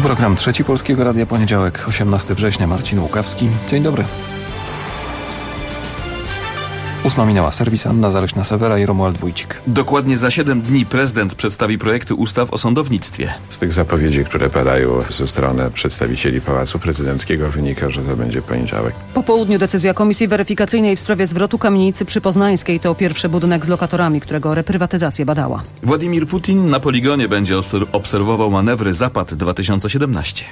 program Trzeci Polskiego Radia, poniedziałek, 18 września, Marcin Łukawski. Dzień dobry. 8 minęła. Serwis Anna Zaleśna-Sewera i Romuald Wójcik. Dokładnie za 7 dni prezydent przedstawi projekty ustaw o sądownictwie. Z tych zapowiedzi, które padają ze strony przedstawicieli Pałacu Prezydenckiego, wynika, że to będzie poniedziałek. Po południu decyzja Komisji Weryfikacyjnej w sprawie zwrotu kamienicy przy Poznańskiej. To pierwszy budynek z lokatorami, którego reprywatyzację badała. Władimir Putin na poligonie będzie obserwował manewry Zapad 2017.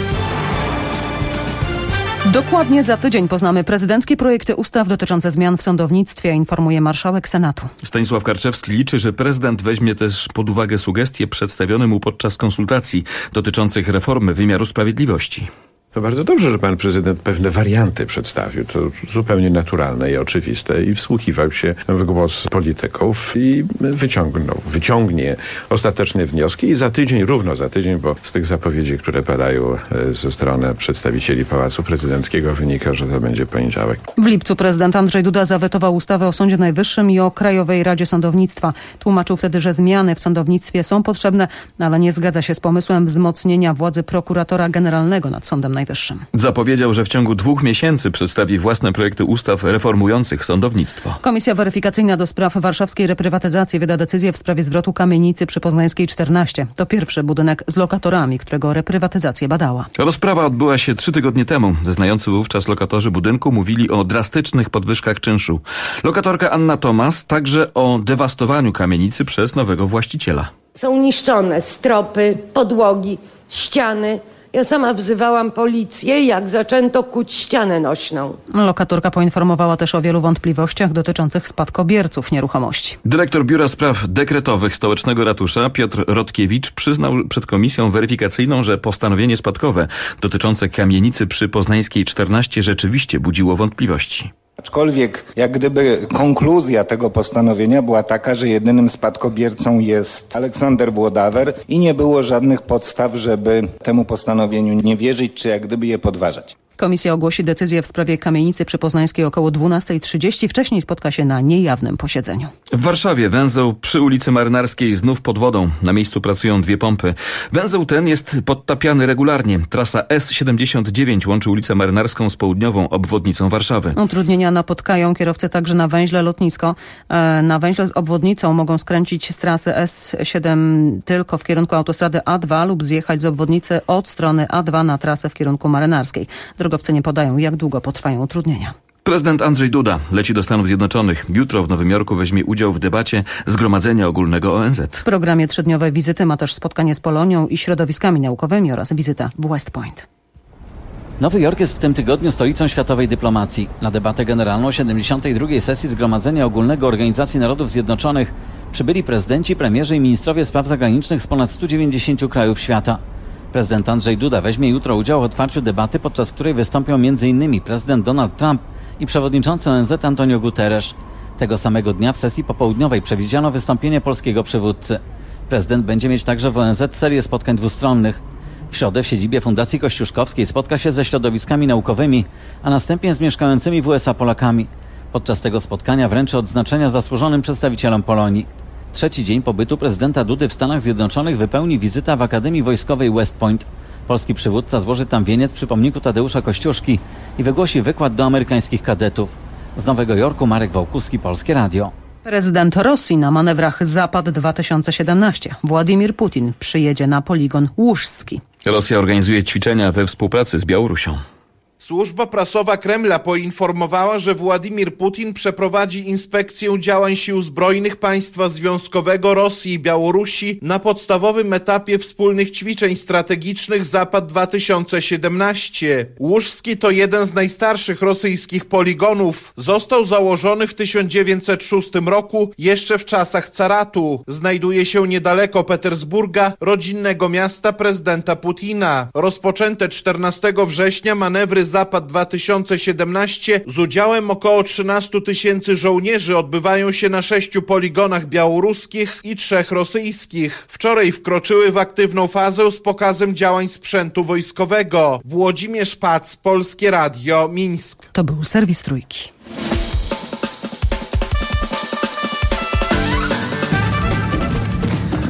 Dokładnie za tydzień poznamy prezydenckie projekty ustaw dotyczące zmian w sądownictwie, informuje marszałek Senatu. Stanisław Karczewski liczy, że prezydent weźmie też pod uwagę sugestie przedstawione mu podczas konsultacji dotyczących reformy wymiaru sprawiedliwości. To bardzo dobrze, że pan prezydent pewne warianty przedstawił. To zupełnie naturalne i oczywiste i wsłuchiwał się w głos polityków i wyciągnie ostateczne wnioski i równo za tydzień, bo z tych zapowiedzi, które padają ze strony przedstawicieli Pałacu Prezydenckiego, wynika, że to będzie poniedziałek. W lipcu prezydent Andrzej Duda zawetował ustawę o Sądzie Najwyższym i o Krajowej Radzie Sądownictwa. Tłumaczył wtedy, że zmiany w sądownictwie są potrzebne, ale nie zgadza się z pomysłem wzmocnienia władzy prokuratora generalnego nad Sądem Najwyższym. Zapowiedział, że w ciągu 2 miesięcy przedstawi własne projekty ustaw reformujących sądownictwo. Komisja Weryfikacyjna do spraw warszawskiej reprywatyzacji wyda decyzję w sprawie zwrotu kamienicy przy Poznańskiej 14. To pierwszy budynek z lokatorami, którego reprywatyzację badała. Rozprawa odbyła się 3 tygodnie temu. Zeznający wówczas lokatorzy budynku mówili o drastycznych podwyżkach czynszu. Lokatorka Anna Tomas także o dewastowaniu kamienicy przez nowego właściciela. Są niszczone stropy, podłogi, ściany. Ja sama wzywałam policję, jak zaczęto kuć ścianę nośną. Lokatorka poinformowała też o wielu wątpliwościach dotyczących spadkobierców nieruchomości. Dyrektor Biura Spraw Dekretowych Stołecznego Ratusza Piotr Rodkiewicz przyznał przed komisją weryfikacyjną, że postanowienie spadkowe dotyczące kamienicy przy Poznańskiej 14 rzeczywiście budziło wątpliwości. Aczkolwiek jak gdyby konkluzja tego postanowienia była taka, że jedynym spadkobiercą jest Aleksander Włodawer i nie było żadnych podstaw, żeby temu postanowieniu nie wierzyć, czy jak gdyby je podważać. Komisja ogłosi decyzję w sprawie kamienicy przy Poznańskiej około 12:30. Wcześniej spotka się na niejawnym posiedzeniu. W Warszawie węzeł przy ulicy Marynarskiej znów pod wodą. Na miejscu pracują 2 pompy. Węzeł ten jest podtapiany regularnie. Trasa S79 łączy ulicę Marynarską z południową obwodnicą Warszawy. Utrudnienia napotkają kierowcy także na węźle Lotnisko. Na węźle z obwodnicą mogą skręcić z trasy S7 tylko w kierunku autostrady A2 lub zjechać z obwodnicy od strony A2 na trasę w kierunku Marynarskiej. Drogowcy nie podają, jak długo potrwają utrudnienia. Prezydent Andrzej Duda leci do Stanów Zjednoczonych. Jutro w Nowym Jorku weźmie udział w debacie Zgromadzenia Ogólnego ONZ. W programie 3-dniowej wizyty ma też spotkanie z Polonią i środowiskami naukowymi oraz wizyta w West Point. Nowy Jork jest w tym tygodniu stolicą światowej dyplomacji. Na debatę generalną 72. sesji Zgromadzenia Ogólnego Organizacji Narodów Zjednoczonych przybyli prezydenci, premierzy i ministrowie spraw zagranicznych z ponad 190 krajów świata. Prezydent Andrzej Duda weźmie jutro udział w otwarciu debaty, podczas której wystąpią m.in. prezydent Donald Trump i przewodniczący ONZ Antonio Guterres. Tego samego dnia w sesji popołudniowej przewidziano wystąpienie polskiego przywódcy. Prezydent będzie mieć także w ONZ serię spotkań dwustronnych. W środę w siedzibie Fundacji Kościuszkowskiej spotka się ze środowiskami naukowymi, a następnie z mieszkającymi w USA Polakami. Podczas tego spotkania wręczy odznaczenia zasłużonym przedstawicielom Polonii. 3. dzień pobytu prezydenta Dudy w Stanach Zjednoczonych wypełni wizyta w Akademii Wojskowej West Point. Polski przywódca złoży tam wieniec przy pomniku Tadeusza Kościuszki i wygłosi wykład do amerykańskich kadetów. Z Nowego Jorku Marek Wałkuski, Polskie Radio. Prezydent Rosji na manewrach Zapad 2017. Władimir Putin przyjedzie na poligon Łużski. Rosja organizuje ćwiczenia we współpracy z Białorusią. Służba prasowa Kremla poinformowała, że Władimir Putin przeprowadzi inspekcję działań sił zbrojnych państwa związkowego Rosji i Białorusi na podstawowym etapie wspólnych ćwiczeń strategicznych Zapad 2017. Łużski to jeden z najstarszych rosyjskich poligonów. Został założony w 1906 roku, jeszcze w czasach caratu. Znajduje się niedaleko Petersburga, rodzinnego miasta prezydenta Putina. Rozpoczęte 14 września manewry Zapad 2017 z udziałem około 13 000 żołnierzy odbywają się na 6 poligonach białoruskich i 3 rosyjskich. Wczoraj wkroczyły w aktywną fazę z pokazem działań sprzętu wojskowego. Włodzimierz Pac, Polskie Radio, Mińsk. To był serwis Trójki.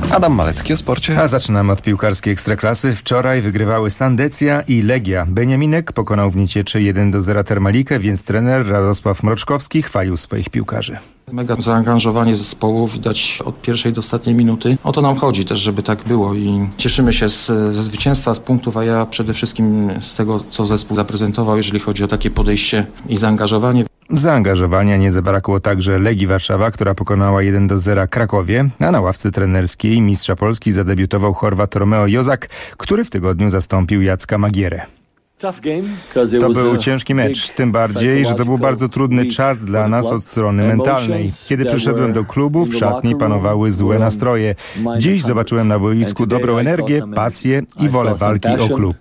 Adam Malecki o sporcie. A zaczynamy od piłkarskiej Ekstraklasy. Wczoraj wygrywały Sandecja i Legia. Beniaminek pokonał w Niecieczy 1-0 Termalikę, więc trener Radosław Mroczkowski chwalił swoich piłkarzy. Mega zaangażowanie zespołu widać od pierwszej do ostatniej minuty. O to nam chodzi też, żeby tak było i cieszymy się ze zwycięstwa, z punktów, a ja przede wszystkim z tego, co zespół zaprezentował, jeżeli chodzi o takie podejście i zaangażowanie. Zaangażowania nie zabrakło także Legii Warszawa, która pokonała 1-0 Krakowie, a na ławce trenerskiej mistrza Polski zadebiutował Chorwat Romeo Jozak, który w tygodniu zastąpił Jacka Magierę. To był ciężki mecz, tym bardziej, że to był bardzo trudny czas dla nas od strony mentalnej. Kiedy przyszedłem do klubu, w szatni panowały złe nastroje. Dziś zobaczyłem na boisku dobrą energię, pasję i wolę walki o klub.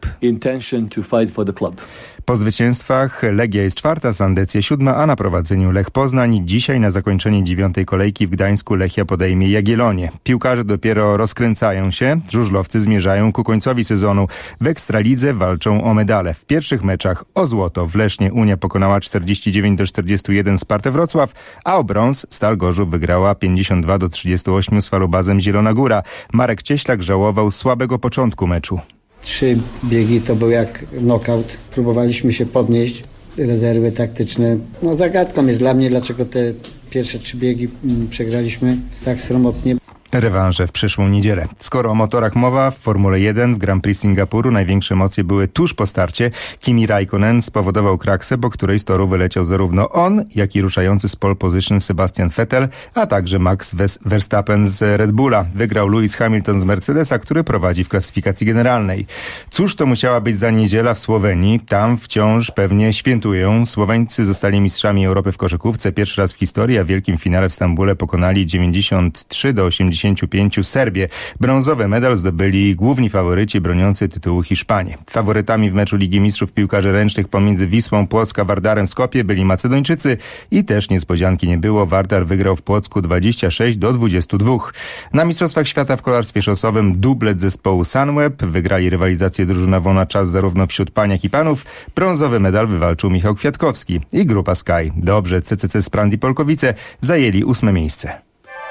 Po zwycięstwach Legia jest 4, Sandecja 7, a na prowadzeniu Lech Poznań. Dzisiaj na zakończenie 9. kolejki w Gdańsku Lechia podejmie Jagiellonię. Piłkarze dopiero rozkręcają się, żużlowcy zmierzają ku końcowi sezonu. W Ekstralidze walczą o medale. W pierwszych meczach o złoto w Lesznie Unia pokonała 49-41 Spartę Wrocław, a o brąz Stal Gorzów wygrała 52-38 z Falubazem Zielona Góra. Marek Cieślak żałował słabego początku meczu. 3 biegi to był jak knockout. Próbowaliśmy się podnieść, rezerwy taktyczne. Zagadką jest dla mnie, dlaczego te pierwsze 3 biegi przegraliśmy tak sromotnie. Rewanże w przyszłą niedzielę. Skoro o motorach mowa, w Formule 1 w Grand Prix Singapuru największe emocje były tuż po starcie. Kimi Räikkönen spowodował kraksę, po której z toru wyleciał zarówno on, jak i ruszający z pole position Sebastian Vettel, a także Max Verstappen z Red Bulla. Wygrał Lewis Hamilton z Mercedesa, który prowadzi w klasyfikacji generalnej. Cóż to musiała być za niedziela w Słowenii? Tam wciąż pewnie świętują. Słoweńcy zostali mistrzami Europy w koszykówce. Pierwszy raz w historii, a w wielkim finale w Stambule pokonali 93-85 Serbię. Brązowy medal zdobyli główni faworyci broniący tytułu Hiszpanie. Faworytami w meczu Ligi Mistrzów piłkarzy ręcznych pomiędzy Wisłą Płock a Wardarem w Skopie byli Macedończycy i też niespodzianki nie było. Wardar wygrał w Płocku 26-22. Na Mistrzostwach Świata w kolarstwie szosowym dublet zespołu Sunweb. Wygrali rywalizację drużynową na czas zarówno wśród pań, jak i panów. Brązowy medal wywalczył Michał Kwiatkowski i grupa Sky. Dobrze, CCC Sprand i Polkowice zajęli 8. miejsce.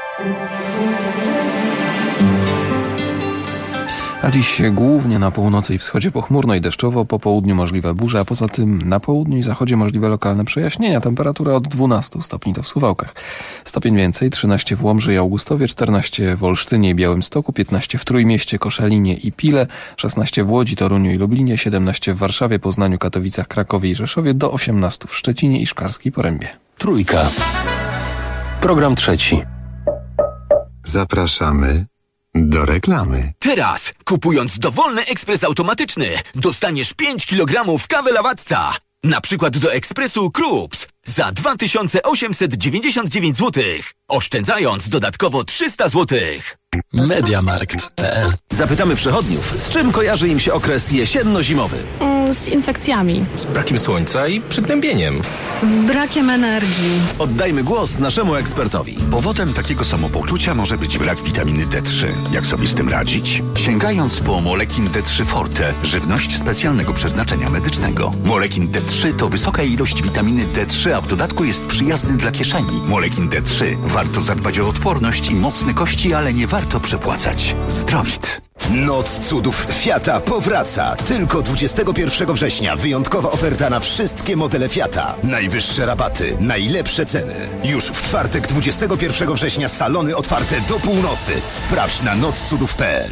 A dziś głównie na północy i wschodzie pochmurno i deszczowo, po południu możliwe burze, a poza tym na południu i zachodzie możliwe lokalne przejaśnienia. Temperatura od 12 stopni to w Suwałkach. Stopień więcej, 13 w Łomży i Augustowie, 14 w Olsztynie i Białymstoku, 15 w Trójmieście, Koszalinie i Pile, 16 w Łodzi, Toruniu i Lublinie, 17 w Warszawie, Poznaniu, Katowicach, Krakowie i Rzeszowie, do 18 w Szczecinie i Szklarskiej Porębie. Trójka. Program trzeci. Zapraszamy do reklamy. Teraz, kupując dowolny ekspres automatyczny, dostaniesz 5 kg kawy Lawatca. Na przykład do ekspresu Krups za 2899 zł. Oszczędzając dodatkowo 300 zł. Mediamarkt.pl. Zapytamy przechodniów, z czym kojarzy im się okres jesienno-zimowy? Z infekcjami. Z brakiem słońca i przygnębieniem. Z brakiem energii. Oddajmy głos naszemu ekspertowi. Powodem takiego samopoczucia może być brak witaminy D3. Jak sobie z tym radzić? Sięgając po Molekin D3 Forte, żywność specjalnego przeznaczenia medycznego. Molekin D3 to wysoka ilość witaminy D3, a w dodatku jest przyjazny dla kieszeni. Molekin D3. Warto zadbać o odporność i mocne kości, ale nie warto przepłacać. Zdrowit. Noc cudów Fiata powraca. Tylko 21 września wyjątkowa oferta na wszystkie modele Fiata. Najwyższe rabaty, najlepsze ceny. Już w czwartek 21 września salony otwarte do północy. Sprawdź na notcudów.pl.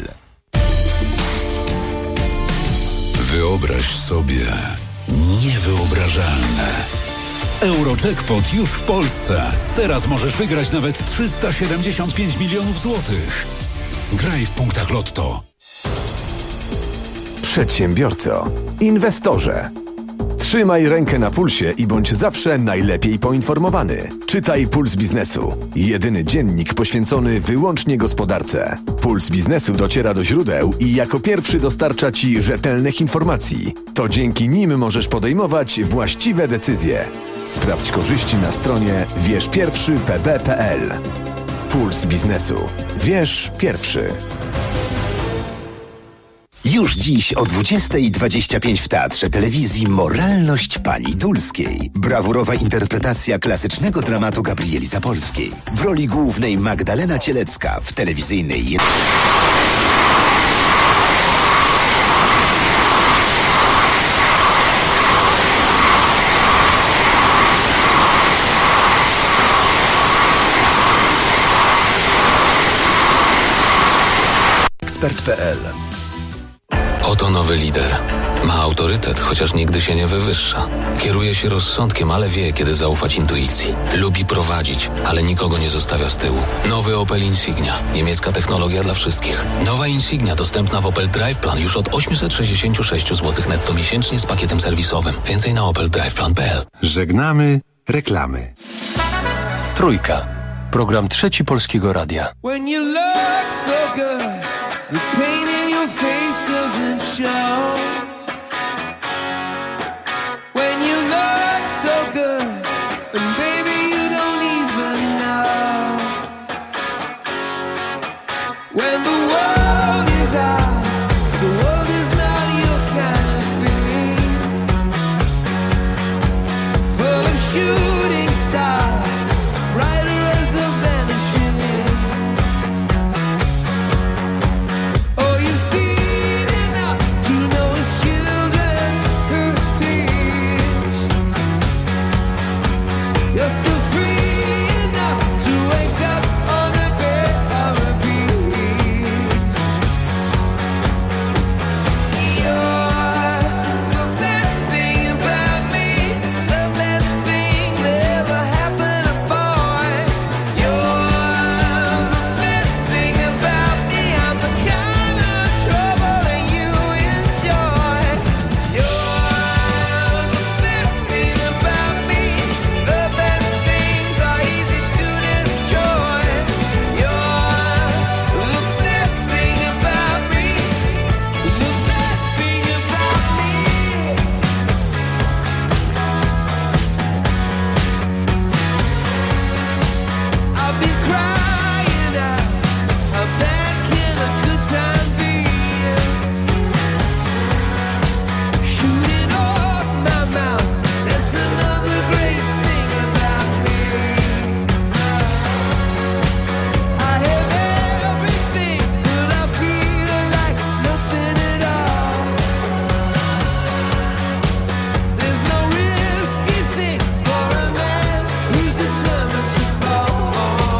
Wyobraź sobie niewyobrażalne. Eurojackpot już w Polsce. Teraz możesz wygrać nawet 375 milionów złotych. Graj w punktach Lotto. Przedsiębiorco, inwestorze. Trzymaj rękę na pulsie i bądź zawsze najlepiej poinformowany. Czytaj Puls Biznesu. Jedyny dziennik poświęcony wyłącznie gospodarce. Puls Biznesu dociera do źródeł i jako pierwszy dostarcza Ci rzetelnych informacji. To dzięki nim możesz podejmować właściwe decyzje. Sprawdź korzyści na stronie wierzpierwszypb.pl. Puls Biznesu. Wierz pierwszy. Już dziś o 20:25 w Teatrze Telewizji Moralność Pani Dulskiej. Brawurowa interpretacja klasycznego dramatu Gabrieli Zapolskiej. W roli głównej Magdalena Cielecka w telewizyjnej... Ekspert.pl. Oto nowy lider. Ma autorytet, chociaż nigdy się nie wywyższa. Kieruje się rozsądkiem, ale wie, kiedy zaufać intuicji. Lubi prowadzić, ale nikogo nie zostawia z tyłu. Nowy Opel Insignia. Niemiecka technologia dla wszystkich. Nowa Insignia dostępna w Opel Drive Plan już od 866 zł netto miesięcznie z pakietem serwisowym. Więcej na opeldriveplan.pl. Żegnamy reklamy. Trójka. Program Trzeci Polskiego Radia. When you look so good, the pain in your face doesn't show. When you look so good, and baby you don't even know. When the world is ours, the world is not your kind of thing. Full of shooting stars, brighter as the vanishing. Oh, you've seen enough to know it's children who teach. You're still free enough to wake up on the bed of a beach. You're the best thing about me, the best thing that ever happened to boy. You're the best thing about me, I'm the kind of trouble that you enjoy. You're the best thing about me, the best things are easy to destroy. You're the best thing about me, the best thing about me. I've been crying out, how bad can a good time be? Shooting off my mouth, that's another great thing about me. I have everything, but I feel like nothing at all. There's no risky thing for a man who's determined to fall.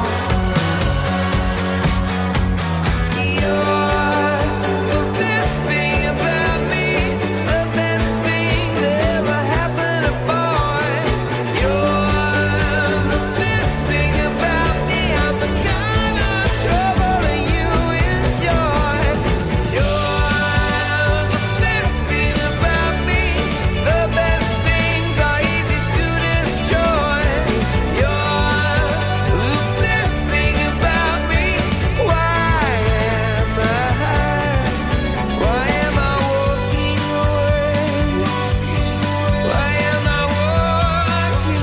You're the best thing about me, the best thing that ever happened to boy. You're the best thing about me, I'm the kind of trouble that you enjoy. You're the best thing about me, the best things are easy to destroy. You're the best thing about me. Why am I walking away? Why am I walking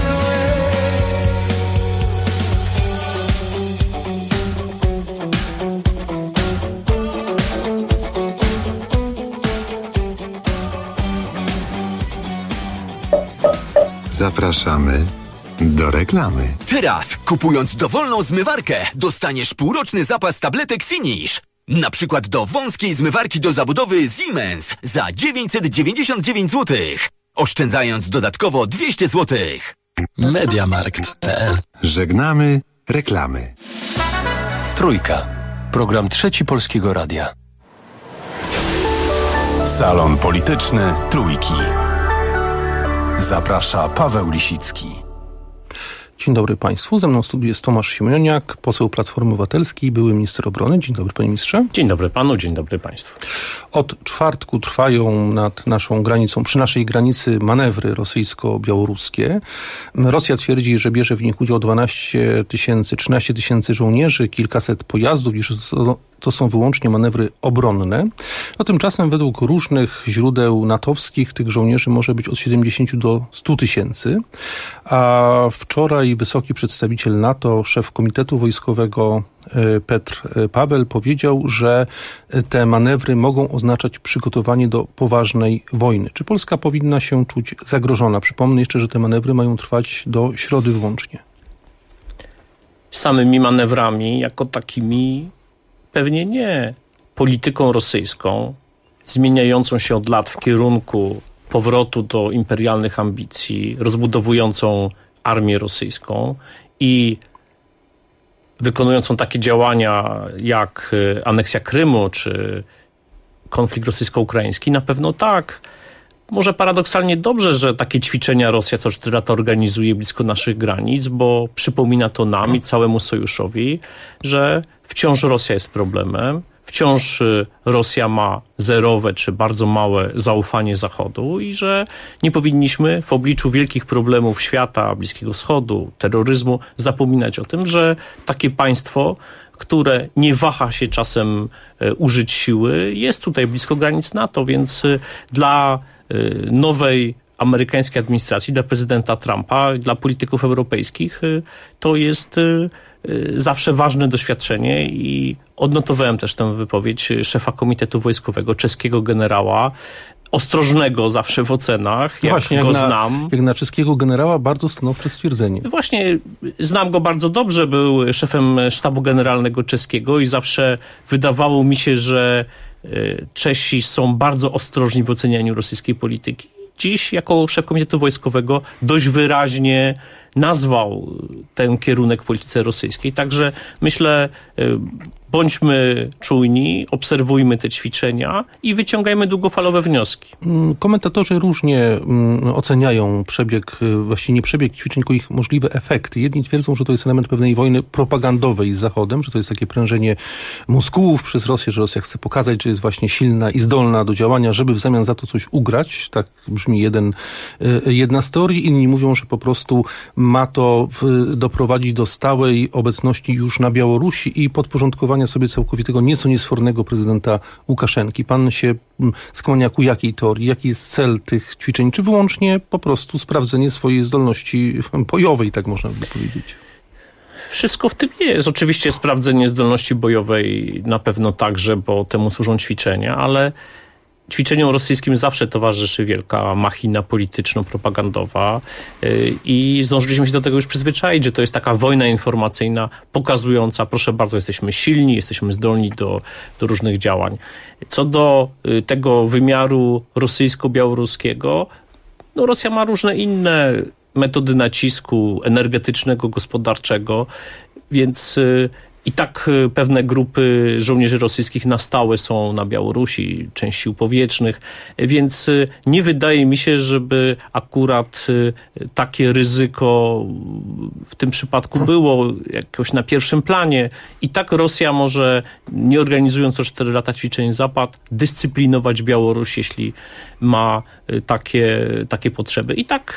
Zapraszamy do reklamy. Teraz, kupując dowolną zmywarkę, dostaniesz półroczny zapas tabletek Finish. Na przykład do wąskiej zmywarki do zabudowy Siemens za 999 zł. Oszczędzając dodatkowo 200 zł. Mediamarkt.pl. Żegnamy reklamy. Trójka. Program Trzeci Polskiego Radia. Salon Polityczny Trójki. Zaprasza Paweł Lisicki. Dzień dobry Państwu. Ze mną w studiu jest Tomasz Siemoniak, poseł Platformy Obywatelskiej, były minister obrony. Dzień dobry Panie Ministrze. Dzień dobry Panu, dzień dobry Państwu. Od czwartku trwają nad naszą granicą, przy naszej granicy manewry rosyjsko-białoruskie. Rosja twierdzi, że bierze w nich udział 13 tysięcy żołnierzy, kilkaset pojazdów, iż to są wyłącznie manewry obronne. No, tymczasem według różnych źródeł natowskich tych żołnierzy może być od 70 do 100 tysięcy. A wczoraj wysoki przedstawiciel NATO, szef Komitetu Wojskowego Petr Paweł powiedział, że te manewry mogą oznaczać przygotowanie do poważnej wojny. Czy Polska powinna się czuć zagrożona? Przypomnę jeszcze, że te manewry mają trwać do środy wyłącznie. Samymi manewrami jako takimi pewnie nie. Polityką rosyjską, zmieniającą się od lat w kierunku powrotu do imperialnych ambicji, rozbudowującą armię rosyjską i wykonującą takie działania jak aneksja Krymu czy konflikt rosyjsko-ukraiński, na pewno tak. Może paradoksalnie dobrze, że takie ćwiczenia Rosja co 4 lata organizuje blisko naszych granic, bo przypomina to nam i całemu sojuszowi, że wciąż Rosja jest problemem, wciąż Rosja ma zerowe czy bardzo małe zaufanie Zachodu i że nie powinniśmy w obliczu wielkich problemów świata, Bliskiego Wschodu, terroryzmu zapominać o tym, że takie państwo, które nie waha się czasem użyć siły, jest tutaj blisko granic NATO, więc dla nowej amerykańskiej administracji, dla prezydenta Trumpa, dla polityków europejskich to jest zawsze ważne doświadczenie i odnotowałem też tę wypowiedź szefa Komitetu Wojskowego, czeskiego generała, ostrożnego zawsze w ocenach, znam. Jak na czeskiego generała bardzo stanowcze stwierdzenie. Właśnie, znam go bardzo dobrze, był szefem sztabu generalnego czeskiego i zawsze wydawało mi się, że Czesi są bardzo ostrożni w ocenianiu rosyjskiej polityki. Dziś jako szef Komitetu Wojskowego dość wyraźnie nazwał ten kierunek w polityce rosyjskiej. Także myślę, bądźmy czujni, obserwujmy te ćwiczenia i wyciągajmy długofalowe wnioski. Komentatorzy różnie oceniają przebieg, właściwie nie przebieg ćwiczeń, tylko ich możliwe efekty. Jedni twierdzą, że to jest element pewnej wojny propagandowej z Zachodem, że to jest takie prężenie mózgów przez Rosję, że Rosja chce pokazać, że jest właśnie silna i zdolna do działania, żeby w zamian za to coś ugrać. Tak brzmi jedna z teorii. Inni mówią, że po prostu ma to doprowadzić do stałej obecności już na Białorusi i podporządkowania sobie całkowitego, nieco niesfornego prezydenta Łukaszenki. Pan się skłania ku jakiej teorii? Jaki jest cel tych ćwiczeń? Czy wyłącznie po prostu sprawdzenie swojej zdolności bojowej, tak można by powiedzieć? Wszystko w tym jest. Oczywiście sprawdzenie zdolności bojowej na pewno także, bo temu służą ćwiczenia, ale ćwiczeniom rosyjskim zawsze towarzyszy wielka machina polityczno-propagandowa i zdążyliśmy się do tego już przyzwyczaić, że to jest taka wojna informacyjna pokazująca, proszę bardzo, jesteśmy silni, jesteśmy zdolni do różnych działań. Co do tego wymiaru rosyjsko-białoruskiego, no Rosja ma różne inne metody nacisku energetycznego, gospodarczego, więc i tak pewne grupy żołnierzy rosyjskich na stałe są na Białorusi, część sił powietrznych, więc nie wydaje mi się, żeby akurat takie ryzyko w tym przypadku było jakoś na pierwszym planie. I tak Rosja może, nie organizując co 4 lata ćwiczeń Zapad, dyscyplinować Białoruś, jeśli ma takie potrzeby. I tak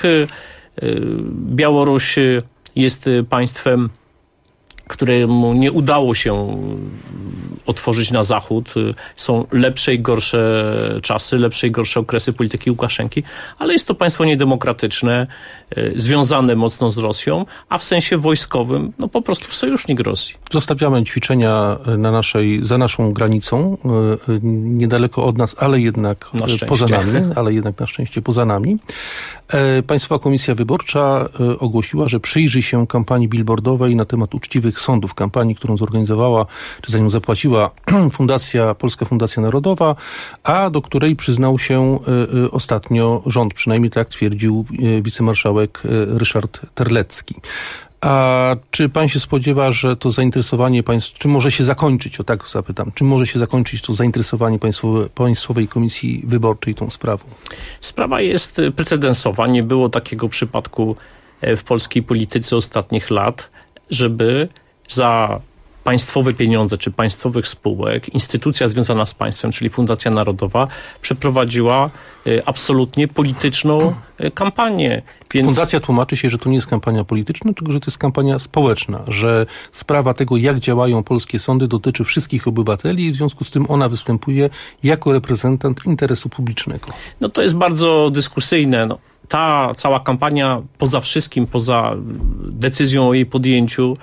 Białoruś jest państwem, któremu nie udało się otworzyć na Zachód. Są lepsze i gorsze czasy, lepsze i gorsze okresy polityki Łukaszenki, ale jest to państwo niedemokratyczne, związane mocno z Rosją, a w sensie wojskowym, no po prostu sojusznik Rosji. Zostawiamy ćwiczenia za naszą granicą, niedaleko od nas, ale jednak poza nami, na szczęście poza nami. Państwowa Komisja Wyborcza ogłosiła, że przyjrzy się kampanii billboardowej na temat uczciwych sądów, kampanii, którą zorganizowała, czy za nią zapłaciła Polska Fundacja Narodowa, a do której przyznał się ostatnio rząd, przynajmniej tak twierdził wicemarszałek Ryszard Terlecki. A czy pan się spodziewa, że to zainteresowanie czy może się zakończyć, czy może się zakończyć to zainteresowanie Państwowej Komisji Wyborczej tą sprawą? Sprawa jest precedensowa. Nie było takiego przypadku w polskiej polityce ostatnich lat, żeby za państwowe pieniądze czy państwowych spółek instytucja związana z państwem, czyli Fundacja Narodowa, przeprowadziła absolutnie polityczną kampanię. Więc... Fundacja tłumaczy się, że to nie jest kampania polityczna, tylko że to jest kampania społeczna, że sprawa tego, jak działają polskie sądy, dotyczy wszystkich obywateli i w związku z tym ona występuje jako reprezentant interesu publicznego. No to jest bardzo dyskusyjne. Ta cała kampania, poza wszystkim, poza decyzją o jej podjęciu,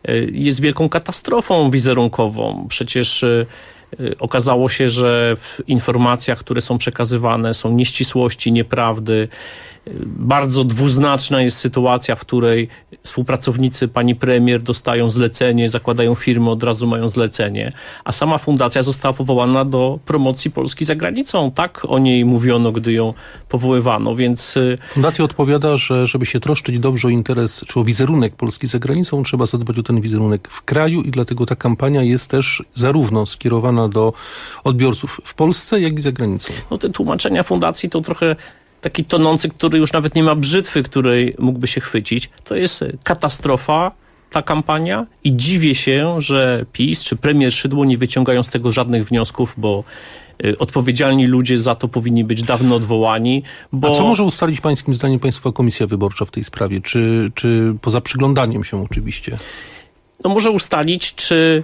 jest wielką katastrofą wizerunkową. Przecież okazało się, że w informacjach, które są przekazywane, są nieścisłości, nieprawdy. Bardzo dwuznaczna jest sytuacja, w której współpracownicy pani premier dostają zlecenie, zakładają firmy, od razu mają zlecenie, a sama fundacja została powołana do promocji Polski za granicą. Tak o niej mówiono, gdy ją powoływano, więc... Fundacja odpowiada, że żeby się troszczyć dobrze o interes, czy o wizerunek Polski za granicą, trzeba zadbać o ten wizerunek w kraju i dlatego ta kampania jest też zarówno skierowana do odbiorców w Polsce, jak i za granicą. No te tłumaczenia fundacji to trochę taki tonący, który już nawet nie ma brzytwy, której mógłby się chwycić. To jest katastrofa, ta kampania, i dziwię się, że PiS czy premier Szydło nie wyciągają z tego żadnych wniosków, bo odpowiedzialni ludzie za to powinni być dawno odwołani. A co może ustalić pańskim zdaniem Państwowa Komisja Wyborcza w tej sprawie? Czy poza przyglądaniem się oczywiście? No może ustalić, czy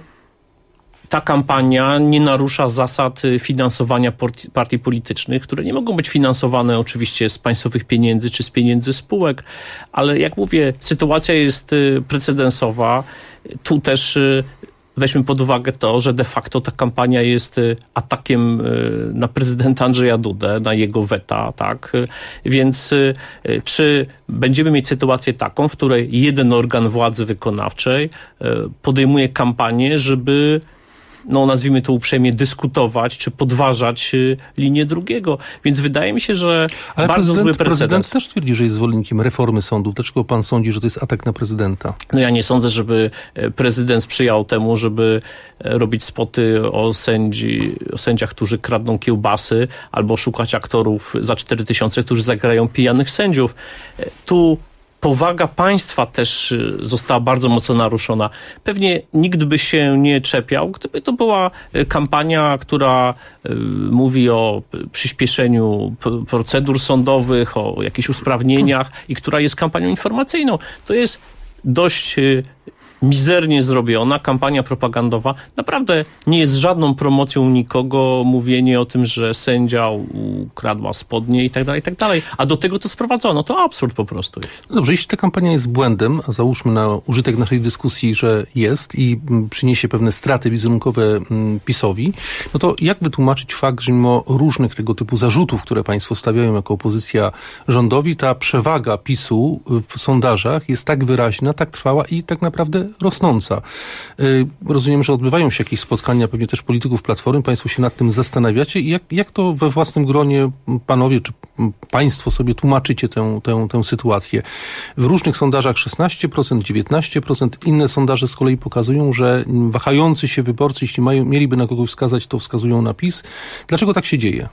ta kampania nie narusza zasad finansowania partii politycznych, które nie mogą być finansowane oczywiście z państwowych pieniędzy czy z pieniędzy spółek, ale jak mówię, sytuacja jest precedensowa. Tu też weźmy pod uwagę to, że de facto ta kampania jest atakiem na prezydenta Andrzeja Dudę, na jego weta, tak? Więc czy będziemy mieć sytuację taką, w której jeden organ władzy wykonawczej podejmuje kampanię, żeby, no nazwijmy to uprzejmie, dyskutować czy podważać linię drugiego. Więc wydaje mi się, że ale bardzo zły precedens. Prezydent też twierdzi, że jest zwolennikiem reformy sądów. Dlaczego pan sądzi, że to jest atak na prezydenta? No ja nie sądzę, żeby prezydent sprzyjał temu, żeby robić spoty o sędziach, którzy kradną kiełbasy, albo szukać aktorów za 4000, którzy zagrają pijanych sędziów. Tu powaga państwa też została bardzo mocno naruszona. Pewnie nikt by się nie czepiał, gdyby to była kampania, która mówi o przyspieszeniu procedur sądowych, o jakichś usprawnieniach i która jest kampanią informacyjną. To jest dość mizernie zrobiona kampania propagandowa. Naprawdę nie jest żadną promocją nikogo mówienie o tym, że sędzia ukradła spodnie i tak dalej. A do tego to sprowadzono. To absurd po prostu jest. No dobrze, jeśli ta kampania jest błędem, a załóżmy na użytek naszej dyskusji, że jest i przyniesie pewne straty wizerunkowe PiS-owi, no to jak wytłumaczyć fakt, że mimo różnych tego typu zarzutów, które państwo stawiają jako opozycja rządowi, ta przewaga PiS-u w sondażach jest tak wyraźna, tak trwała i tak naprawdę rosnąca. Rozumiem, że odbywają się jakieś spotkania, pewnie też polityków Platformy. Państwo się nad tym zastanawiacie i jak to we własnym gronie panowie czy państwo sobie tłumaczycie tę sytuację? W różnych sondażach 16%, 19%. Inne sondaże z kolei pokazują, że wahający się wyborcy, jeśli mieliby na kogoś wskazać, to wskazują na PiS. Dlaczego tak się dzieje?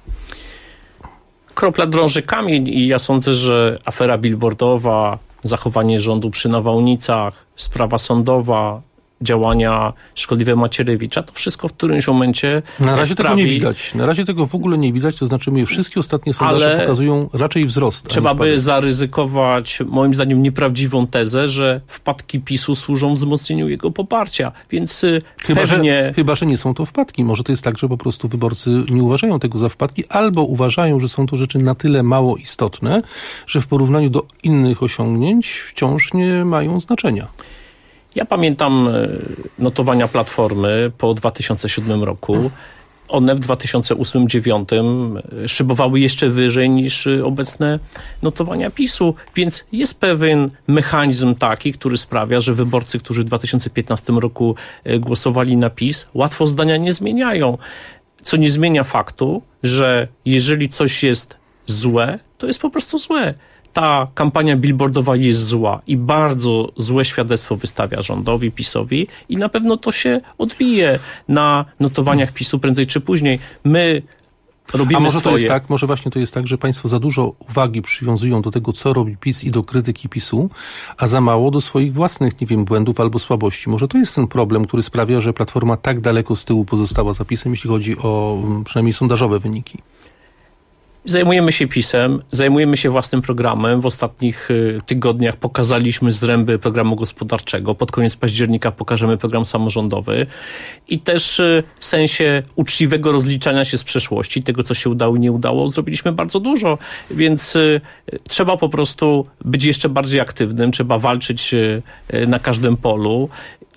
Kropla drąży kamień i ja sądzę, że afera billboardowa, zachowanie rządu przy nawałnicach, sprawa sądowa, działania szkodliwe Macierewicza, to wszystko w którymś momencie Na razie tego nie widać. Na razie tego w ogóle nie widać, to znaczy wszystkie ostatnie sondaże pokazują raczej wzrost. Trzeba by zaryzykować, moim zdaniem, nieprawdziwą tezę, że wpadki PiS-u służą wzmocnieniu jego poparcia, więc Chyba, że nie są to wpadki. Może to jest tak, że po prostu wyborcy nie uważają tego za wpadki, albo uważają, że są to rzeczy na tyle mało istotne, że w porównaniu do innych osiągnięć wciąż nie mają znaczenia. Ja pamiętam notowania Platformy po 2007 roku. One w 2008-2009 szybowały jeszcze wyżej niż obecne notowania PiS-u, więc jest pewien mechanizm taki, który sprawia, że wyborcy, którzy w 2015 roku głosowali na PiS, łatwo zdania nie zmieniają. Co nie zmienia faktu, że jeżeli coś jest złe, to jest po prostu złe. Ta kampania billboardowa jest zła i bardzo złe świadectwo wystawia rządowi, PiS-owi i na pewno to się odbije na notowaniach PiS-u prędzej czy później. My robimy A może swoje. to jest tak, może właśnie to jest tak, że państwo za dużo uwagi przywiązują do tego, co robi PiS i do krytyki PiS-u, a za mało do swoich własnych, nie wiem, błędów albo słabości. Może to jest ten problem, który sprawia, że Platforma tak daleko z tyłu pozostała za PiS-em, jeśli chodzi o przynajmniej sondażowe wyniki. Zajmujemy się PiS-em, zajmujemy się własnym programem. W ostatnich tygodniach pokazaliśmy zręby programu gospodarczego. Pod koniec października pokażemy program samorządowy. I też w sensie uczciwego rozliczania się z przeszłości, tego co się udało i nie udało, zrobiliśmy bardzo dużo. Więc trzeba po prostu być jeszcze bardziej aktywnym, trzeba walczyć na każdym polu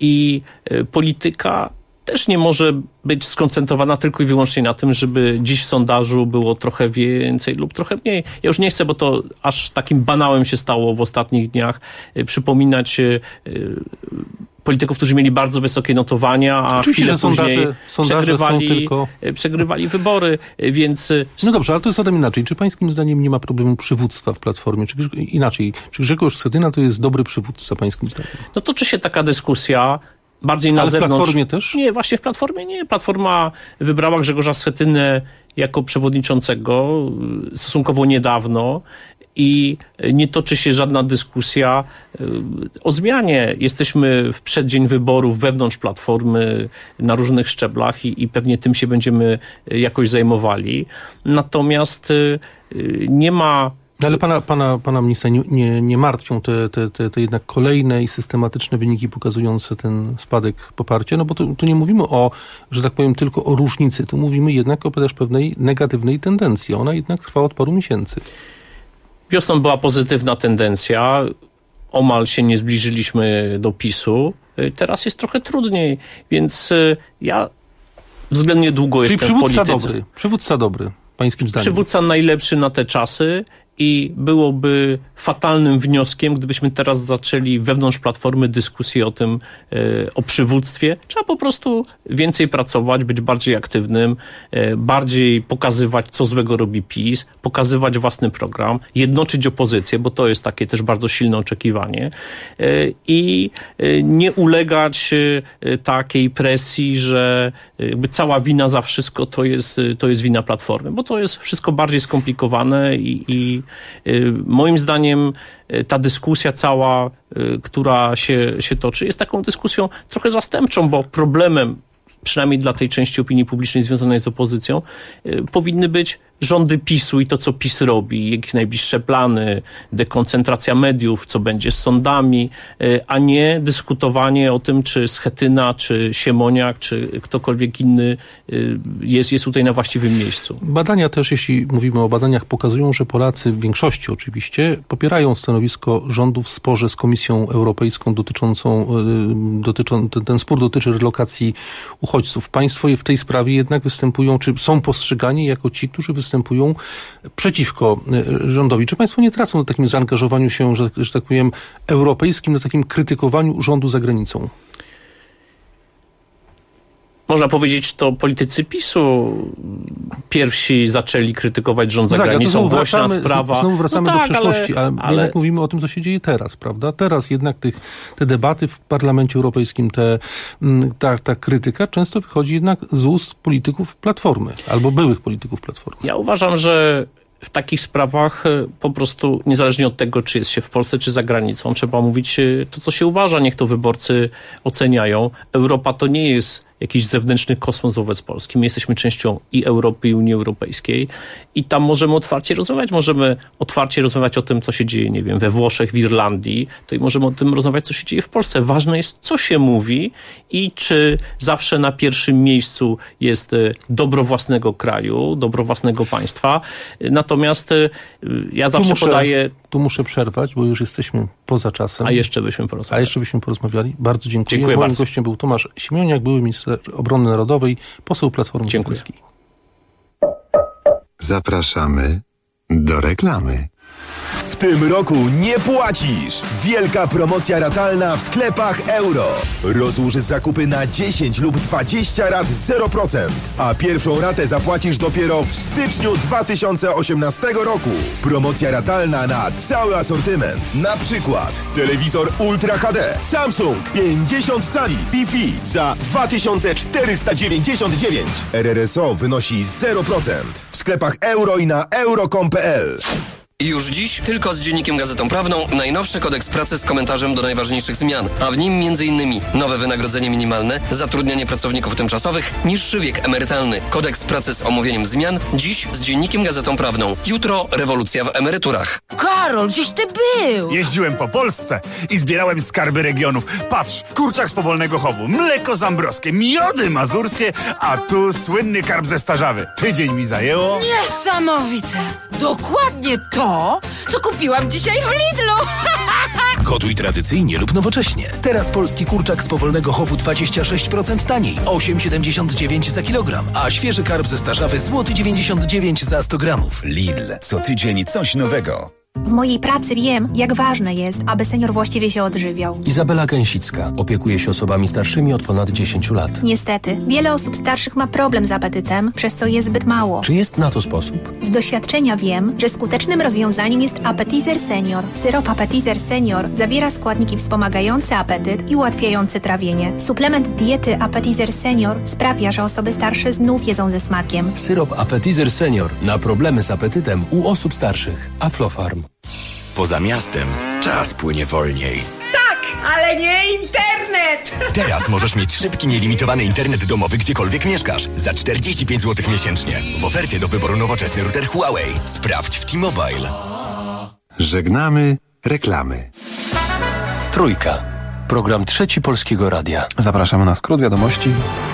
I polityka też nie może być skoncentrowana tylko i wyłącznie na tym, żeby dziś w sondażu było trochę więcej lub trochę mniej. Ja już nie chcę, bo to aż takim banałem się stało w ostatnich dniach, przypominać polityków, którzy mieli bardzo wysokie notowania, a oczywiście, chwilę że sondaże są tylko... przegrywali wybory, więc... No dobrze, ale to zadam inaczej. Czy pańskim zdaniem nie ma problemu przywództwa w Platformie? Czy inaczej, czy Grzegorz Schetyna to jest dobry przywódca pańskim zdaniem? No toczy się taka dyskusja, bardziej na zewnątrz. Ale w Platformie też? Nie, właśnie w Platformie nie. Platforma wybrała Grzegorza Schetynę jako przewodniczącego stosunkowo niedawno i nie toczy się żadna dyskusja o zmianie. Jesteśmy w przeddzień wyborów wewnątrz Platformy na różnych szczeblach i pewnie tym się będziemy jakoś zajmowali. Natomiast nie ma... Ale pana ministra nie martwią te jednak kolejne i systematyczne wyniki pokazujące ten spadek poparcia? No bo tu nie mówimy że tak powiem, tylko o różnicy. Tu mówimy jednak o też pewnej negatywnej tendencji. Ona jednak trwa od paru miesięcy. Wiosną była pozytywna tendencja. Omal się nie zbliżyliśmy do PiS-u. Teraz jest trochę trudniej, więc ja względnie długo jestem w polityce. Przywódca dobry, pańskim zdaniem. Przywódca najlepszy na te czasy i byłoby fatalnym wnioskiem, gdybyśmy teraz zaczęli wewnątrz Platformy dyskusję o tym, o przywództwie. Trzeba po prostu więcej pracować, być bardziej aktywnym, bardziej pokazywać, co złego robi PiS, pokazywać własny program, jednoczyć opozycję, bo to jest takie też bardzo silne oczekiwanie i nie ulegać takiej presji, że jakby cała wina za wszystko to jest wina Platformy, bo to jest wszystko bardziej skomplikowane i moim zdaniem ta dyskusja cała, która się toczy, jest taką dyskusją trochę zastępczą, bo problemem, przynajmniej dla tej części opinii publicznej związanej z opozycją, powinny być rządy PiS-u i to, co PiS robi, jakieś najbliższe plany, dekoncentracja mediów, co będzie z sądami, a nie dyskutowanie o tym, czy Schetyna, czy Siemoniak, czy ktokolwiek inny jest tutaj na właściwym miejscu. Badania też, jeśli mówimy o badaniach, pokazują, że Polacy w większości oczywiście popierają stanowisko rządu w sporze z Komisją Europejską ten spór dotyczy relokacji uchodźców. Państwo w tej sprawie jednak występują, czy są postrzegani jako ci, którzy występują przeciwko rządowi. Czy państwo nie tracą na takim zaangażowaniu się, że tak powiem, europejskim, na takim krytykowaniu rządu za granicą? Można powiedzieć, to politycy PiS-u pierwsi zaczęli krytykować rząd za granicą. Znowu wracamy do przeszłości, ale jednak mówimy o tym, co się dzieje teraz, prawda? Teraz jednak te debaty w Parlamencie Europejskim, ta krytyka często wychodzi jednak z ust polityków Platformy, albo byłych polityków Platformy. Ja uważam, że w takich sprawach po prostu, niezależnie od tego, czy jest się w Polsce, czy za granicą, trzeba mówić to, co się uważa. Niech to wyborcy oceniają. Europa to nie jest jakiś zewnętrzny kosmos wobec Polski. My jesteśmy częścią i Europy, i Unii Europejskiej i tam możemy otwarcie rozmawiać. Możemy otwarcie rozmawiać o tym, co się dzieje, nie wiem, we Włoszech, w Irlandii. To i możemy o tym rozmawiać, co się dzieje w Polsce. Ważne jest, co się mówi i czy zawsze na pierwszym miejscu jest dobro własnego kraju, dobro własnego państwa. Natomiast ja zawsze podaję... Tu muszę przerwać, bo już jesteśmy poza czasem. A jeszcze byśmy porozmawiali. Bardzo dziękuję. Moim bardzo. Gościem był Tomasz Siemoniak, były minister obrony narodowej, poseł Platformy Obywatelskiej. Zapraszamy do reklamy. W tym roku nie płacisz! Wielka promocja ratalna w sklepach Euro. Rozłóż zakupy na 10 lub 20 rat 0%, a pierwszą ratę zapłacisz dopiero w styczniu 2018 roku. Promocja ratalna na cały asortyment. Na przykład telewizor Ultra HD Samsung 50 cali Wi-Fi za 2499. RRSO wynosi 0%. W sklepach Euro i na euro.com.pl. I już dziś tylko z Dziennikiem Gazetą Prawną najnowszy kodeks pracy z komentarzem do najważniejszych zmian, a w nim m.in. nowe wynagrodzenie minimalne, zatrudnianie pracowników tymczasowych, niższy wiek emerytalny, kodeks pracy z omówieniem zmian, dziś z Dziennikiem Gazetą Prawną. Jutro rewolucja w emeryturach. Karol, gdzieś ty był? Jeździłem po Polsce i zbierałem skarby regionów. Patrz, kurczak z Powolnego Chowu, mleko zambrowskie, miody mazurskie, a tu słynny karp ze Starzawy. Tydzień mi zajęło. Niesamowite! Dokładnie to, co kupiłam dzisiaj w Lidlu. Gotuj tradycyjnie lub nowocześnie. Teraz polski kurczak z powolnego chowu 26% taniej, 8,79 za kilogram, a świeży karp ze Starzawy złoty 99 za 100 gramów. Lidl. Co tydzień coś nowego. W mojej pracy wiem, jak ważne jest, aby senior właściwie się odżywiał. Izabela Gęsicka opiekuje się osobami starszymi od ponad 10 lat. Niestety, wiele osób starszych ma problem z apetytem, przez co je zbyt mało. Czy jest na to sposób? Z doświadczenia wiem, że skutecznym rozwiązaniem jest Appetizer Senior. Syrop Appetizer Senior zawiera składniki wspomagające apetyt i ułatwiające trawienie. Suplement diety Appetizer Senior sprawia, że osoby starsze znów jedzą ze smakiem. Syrop Appetizer Senior na problemy z apetytem u osób starszych. Aflofarm. Poza miastem czas płynie wolniej. Tak, ale nie internet! Teraz możesz mieć szybki, nielimitowany internet domowy gdziekolwiek mieszkasz. Za 45 zł miesięcznie. W ofercie do wyboru nowoczesny router Huawei. Sprawdź w T-Mobile. Żegnamy reklamy. Trójka. Program Trzeci Polskiego Radia. Zapraszamy na skrót wiadomości.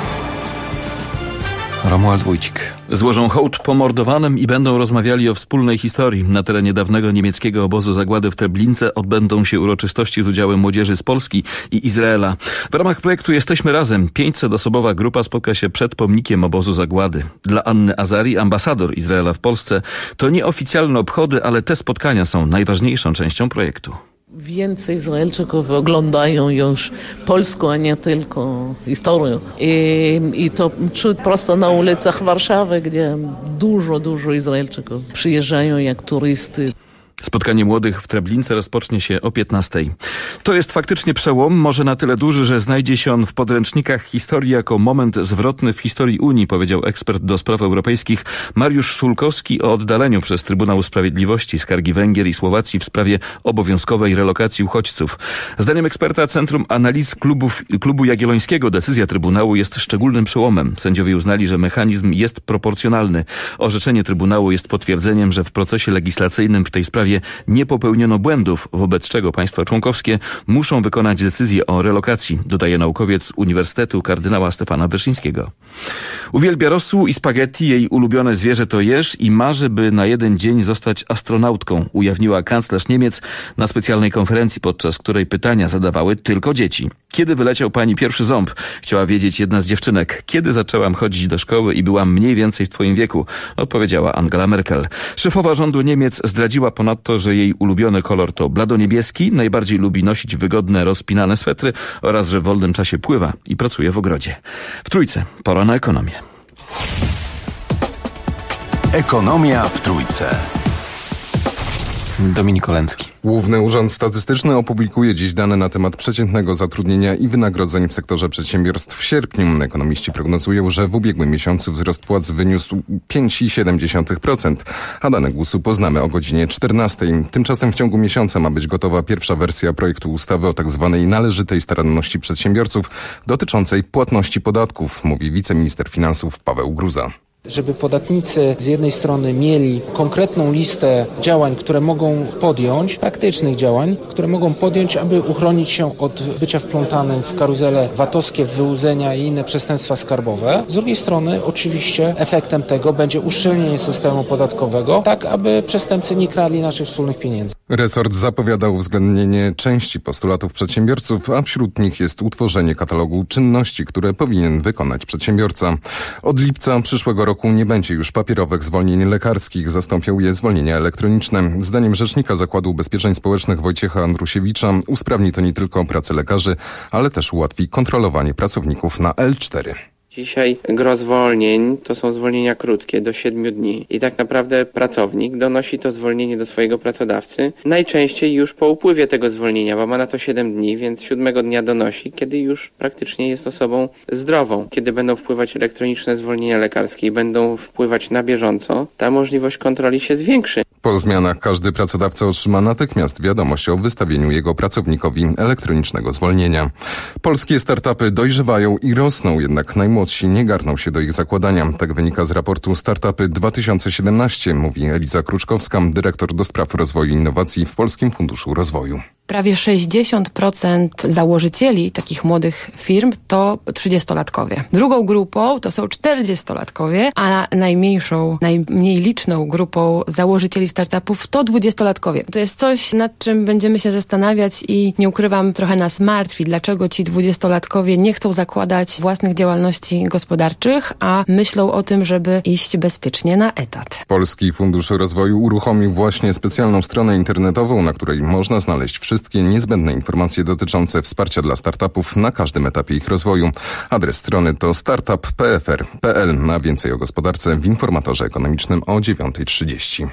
Romuald Wójcik. Złożą hołd pomordowanym i będą rozmawiali o wspólnej historii. Na terenie dawnego niemieckiego obozu zagłady w Treblince odbędą się uroczystości z udziałem młodzieży z Polski i Izraela. W ramach projektu Jesteśmy Razem 500-osobowa grupa spotka się przed pomnikiem obozu zagłady. Dla Anny Azari, ambasador Izraela w Polsce, to nieoficjalne obchody, ale te spotkania są najważniejszą częścią projektu. Więcej Izraelczyków oglądają już polską, a nie tylko historię. I to czuć prosto na ulicach Warszawy, gdzie dużo Izraelczyków przyjeżdżają jak turysty. Spotkanie młodych w Treblince rozpocznie się o 15:00. To jest faktycznie przełom, może na tyle duży, że znajdzie się on w podręcznikach historii jako moment zwrotny w historii Unii, powiedział ekspert do spraw europejskich Mariusz Sulkowski o oddaleniu przez Trybunał Sprawiedliwości skargi Węgier i Słowacji w sprawie obowiązkowej relokacji uchodźców. Zdaniem eksperta Centrum Analiz Klubu Jagiellońskiego decyzja Trybunału jest szczególnym przełomem. Sędziowie uznali, że mechanizm jest proporcjonalny. Orzeczenie Trybunału jest potwierdzeniem, że w procesie legislacyjnym w tej sprawie nie popełniono błędów, wobec czego państwa członkowskie muszą wykonać decyzję o relokacji, dodaje naukowiec Uniwersytetu kardynała Stefana Wyszyńskiego. Uwielbia rosół i spaghetti, jej ulubione zwierzę to jeż i marzy, by na jeden dzień zostać astronautką, ujawniła kanclerz Niemiec na specjalnej konferencji, podczas której pytania zadawały tylko dzieci. Kiedy wyleciał pani pierwszy ząb? Chciała wiedzieć jedna z dziewczynek. Kiedy zaczęłam chodzić do szkoły i byłam mniej więcej w twoim wieku? Odpowiedziała Angela Merkel. Szefowa rządu Niemiec zdradziła ponadto, że jej ulubiony kolor to bladoniebieski, najbardziej lubi nosić wygodne, rozpinane swetry oraz, że w wolnym czasie pływa i pracuje w ogrodzie. W Trójce pora na ekonomię. Ekonomia w Trójce. Dominik Olęcki. Główny Urząd Statystyczny opublikuje dziś dane na temat przeciętnego zatrudnienia i wynagrodzeń w sektorze przedsiębiorstw w sierpniu. Ekonomiści prognozują, że w ubiegłym miesiącu wzrost płac wyniósł 5,7%, a dane GUS-u poznamy o godzinie 14:00. Tymczasem w ciągu miesiąca ma być gotowa pierwsza wersja projektu ustawy o tzw. należytej staranności przedsiębiorców dotyczącej płatności podatków, mówi wiceminister finansów Paweł Gruza. Żeby podatnicy z jednej strony mieli konkretną listę działań, które mogą podjąć, praktycznych działań, które mogą podjąć, aby uchronić się od bycia wplątanym w karuzele VAT-owskie, wyłudzenia i inne przestępstwa skarbowe. Z drugiej strony oczywiście efektem tego będzie uszczelnienie systemu podatkowego, tak aby przestępcy nie kradli naszych wspólnych pieniędzy. Resort zapowiada uwzględnienie części postulatów przedsiębiorców, a wśród nich jest utworzenie katalogu czynności, które powinien wykonać przedsiębiorca. Od lipca przyszłego roku nie będzie już papierowych zwolnień lekarskich, zastąpią je zwolnienia elektroniczne. Zdaniem rzecznika Zakładu Ubezpieczeń Społecznych Wojciecha Andrusiewicza usprawni to nie tylko pracę lekarzy, ale też ułatwi kontrolowanie pracowników na L4. Dzisiaj gros zwolnień to są zwolnienia krótkie, do 7 dni. I tak naprawdę pracownik donosi to zwolnienie do swojego pracodawcy najczęściej już po upływie tego zwolnienia, bo ma na to 7 dni, więc 7 dnia donosi, kiedy już praktycznie jest osobą zdrową. Kiedy będą wpływać elektroniczne zwolnienia lekarskie i będą wpływać na bieżąco, ta możliwość kontroli się zwiększy. Po zmianach każdy pracodawca otrzyma natychmiast wiadomość o wystawieniu jego pracownikowi elektronicznego zwolnienia. Polskie startupy dojrzewają i rosną, jednak najmłodsi nie garną się do ich zakładania. Tak wynika z raportu Startupy 2017, mówi Eliza Kruczkowska, dyrektor do spraw rozwoju i innowacji w Polskim Funduszu Rozwoju. prawie 60% założycieli takich młodych firm to 30-latkowie. Drugą grupą to są 40-latkowie, a najmniej liczną grupą założycieli startupów to 20-latkowie. To jest coś, nad czym będziemy się zastanawiać i nie ukrywam, trochę nas martwi, dlaczego ci 20-latkowie nie chcą zakładać własnych działalności gospodarczych, a myślą o tym, żeby iść bezpiecznie na etat. Polski Fundusz Rozwoju uruchomił właśnie specjalną stronę internetową, na której można znaleźć wszystkie niezbędne informacje dotyczące wsparcia dla startupów na każdym etapie ich rozwoju. Adres strony to startup.pfr.pl. Na więcej o gospodarce w informatorze ekonomicznym o 9:30.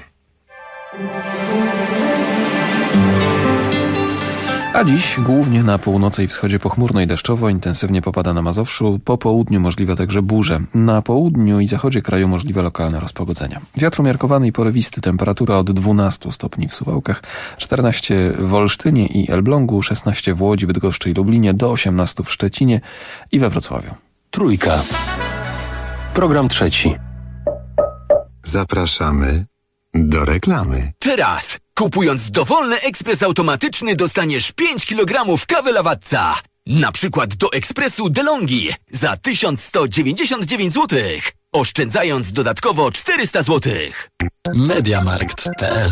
A dziś głównie na północy i wschodzie pochmurno i deszczowo, intensywnie popada na Mazowszu, po południu możliwe także burze. Na południu i zachodzie kraju możliwe lokalne rozpogodzenia. Wiatr umiarkowany i porywisty, temperatura od 12 stopni w Suwałkach, 14 w Olsztynie i Elblągu, 16 w Łodzi, Bydgoszczy i Lublinie, do 18 w Szczecinie i we Wrocławiu. Trójka. Program trzeci. Zapraszamy do reklamy. Teraz, kupując dowolny ekspres automatyczny, dostaniesz 5 kg kawy Lawatca. Na przykład do ekspresu DeLonghi za 1199 zł. Oszczędzając dodatkowo 400 zł. Mediamarkt.pl.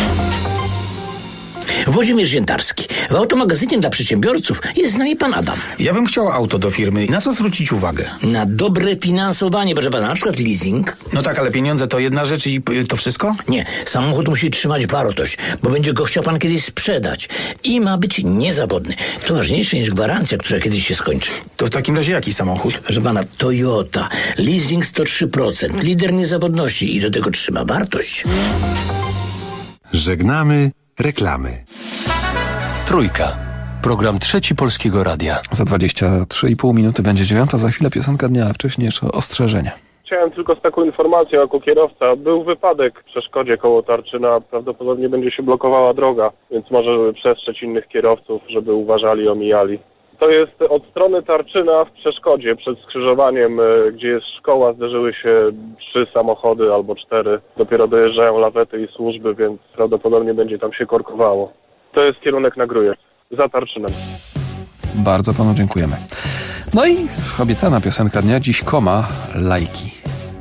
Włodzimierz Ziętarski. W automagazynie dla przedsiębiorców jest z nami pan Adam. Ja bym chciał auto do firmy. Na co zwrócić uwagę? Na dobre finansowanie, proszę pana, na przykład leasing. No tak, ale pieniądze to jedna rzecz i to wszystko? Nie, samochód musi trzymać wartość, bo będzie go chciał pan kiedyś sprzedać. I ma być niezawodny. To ważniejsze niż gwarancja, która kiedyś się skończy. To w takim razie jaki samochód? Proszę pana, Toyota. Leasing 103%. Lider niezawodności i do tego trzyma wartość. Żegnamy reklamy. Trójka. Program trzeci Polskiego Radia. Za 23,5 minuty będzie 9. Za chwilę piosenka dnia, a wcześniej jeszcze ostrzeżenie. Chciałem tylko z taką informacją jako kierowca. Był wypadek w Przeszkodzie koło Tarczyna. Prawdopodobnie będzie się blokowała droga, więc może przestrzec innych kierowców, żeby uważali, omijali. To jest od strony Tarczyna w Przeszkodzie, przed skrzyżowaniem, gdzie jest szkoła, zderzyły się 3 samochody albo 4. Dopiero dojeżdżają lawety i służby, więc prawdopodobnie będzie tam się korkowało. To jest kierunek na Grójec, za Tarczynem. Bardzo panu dziękujemy. No i obiecana piosenka dnia, dziś Koma, Lajki.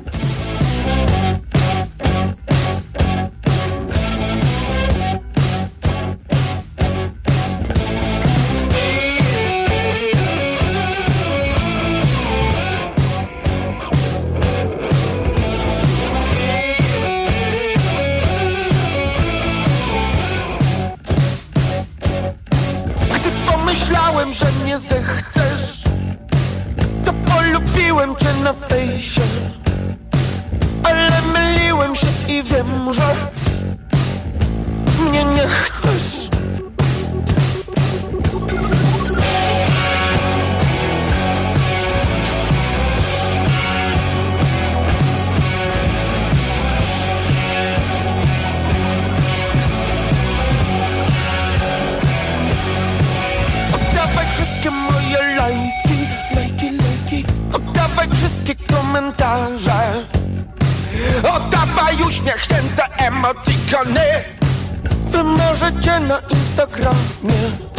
Myślałem, że nie zechcesz, to polubiłem cię na fejsie. Ale myliłem się i wiem, że mnie nie chcesz. Oddawaj wszystkie moje lajki, lajki. Oddawaj wszystkie komentarze. Oddawaj uśmiechnięte emotikony. Wy możecie na Instagramie.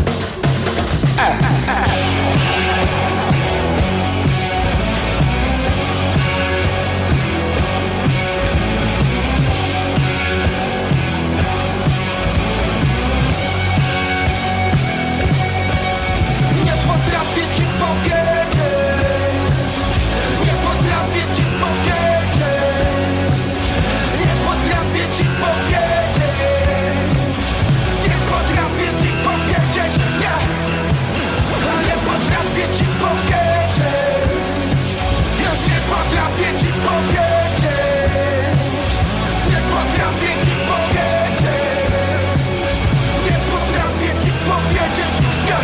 Nie potrafię ci powiedzieć. Nie potrafię ci powiedzieć. Nie potrafię ci powiedzieć. Nie potrafię ci powiedzieć. Nie. Nie potrafię ci powiedzieć. Już nie potrafię ci powiedzieć. Nie potrafię ci powiedzieć. Nie potrafię ci powiedzieć. Nie.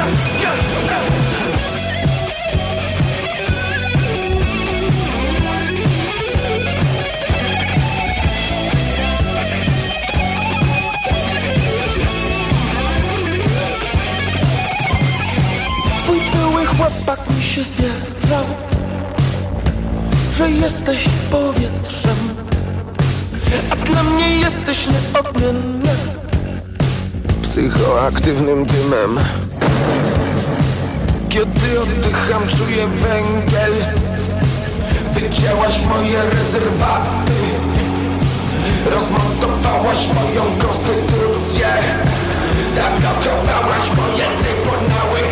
Twój były chłopak mi się zwierzał, że jesteś powietrzem, a dla mnie jesteś nieodmienny. psychoaktywnym dymem. Kiedy oddycham, czuję węgiel. Wycięłaś moje rezerwaty, rozmontowałaś moją konstytucję, zablokowałaś moje trybunały.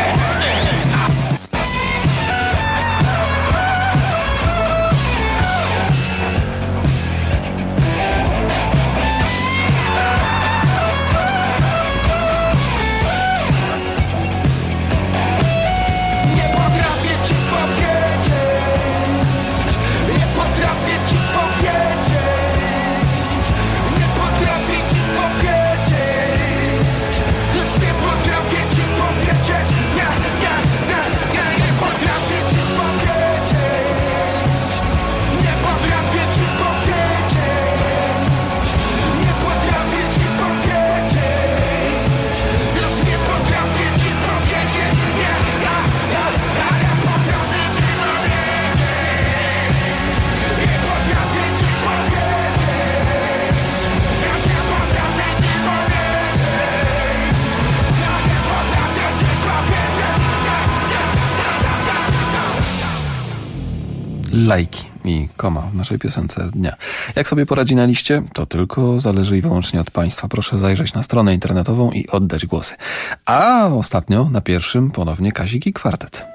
Lajki i koma w naszej piosence dnia. Jak sobie poradzi na liście? To tylko zależy i wyłącznie od Państwa. Proszę zajrzeć na stronę internetową i oddać głosy. A ostatnio na pierwszym ponownie Kazik i Kwartet.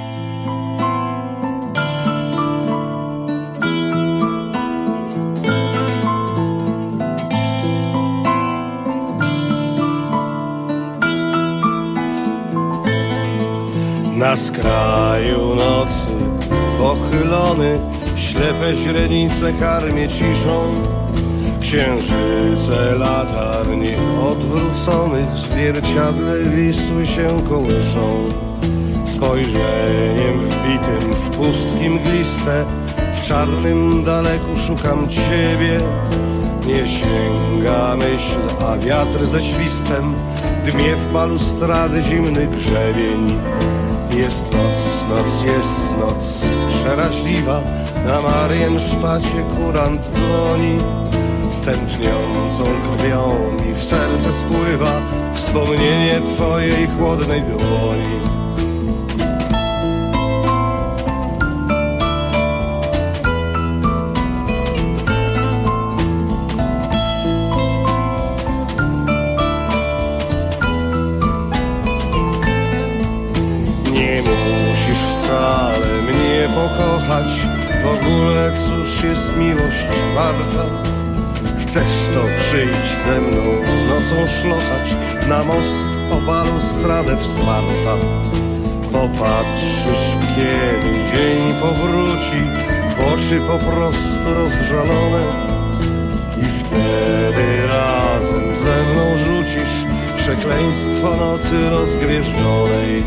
Na skraju nocy pochylony, ślepe źrenice karmię ciszą. Księżyce latarni odwróconych w zwierciadle Wisły się kołyszą. Spojrzeniem wbitym w pustki mgliste, w czarnym daleku szukam Ciebie. Nie sięga myśl, a wiatr ze świstem dmie w balustrady zimny grzebień. Jest noc, noc jest noc przeraźliwa, na Mariensztacie kurant dzwoni. Z tętniącą krwią mi w serce spływa wspomnienie Twojej chłodnej dłoni. Pokochać w ogóle, cóż jest miłość warta? Chcesz to przyjść ze mną nocą szlochać na most o balustradę wsparta. Popatrzysz, kiedy dzień powróci, w oczy po prostu rozżalone, i wtedy razem ze mną rzucisz przekleństwo nocy rozgwieżdżonej.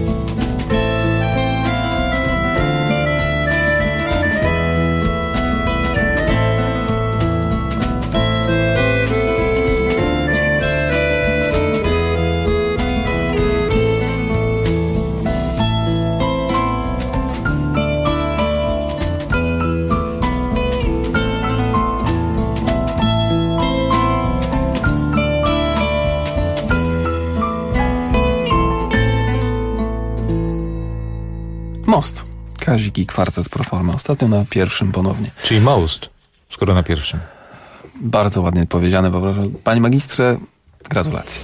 Most. Kazik i Kwartet pro forma. Ostatnio na pierwszym ponownie. Czyli most, skoro na pierwszym. Bardzo ładnie powiedziane. Panie magistrze, gratulacje.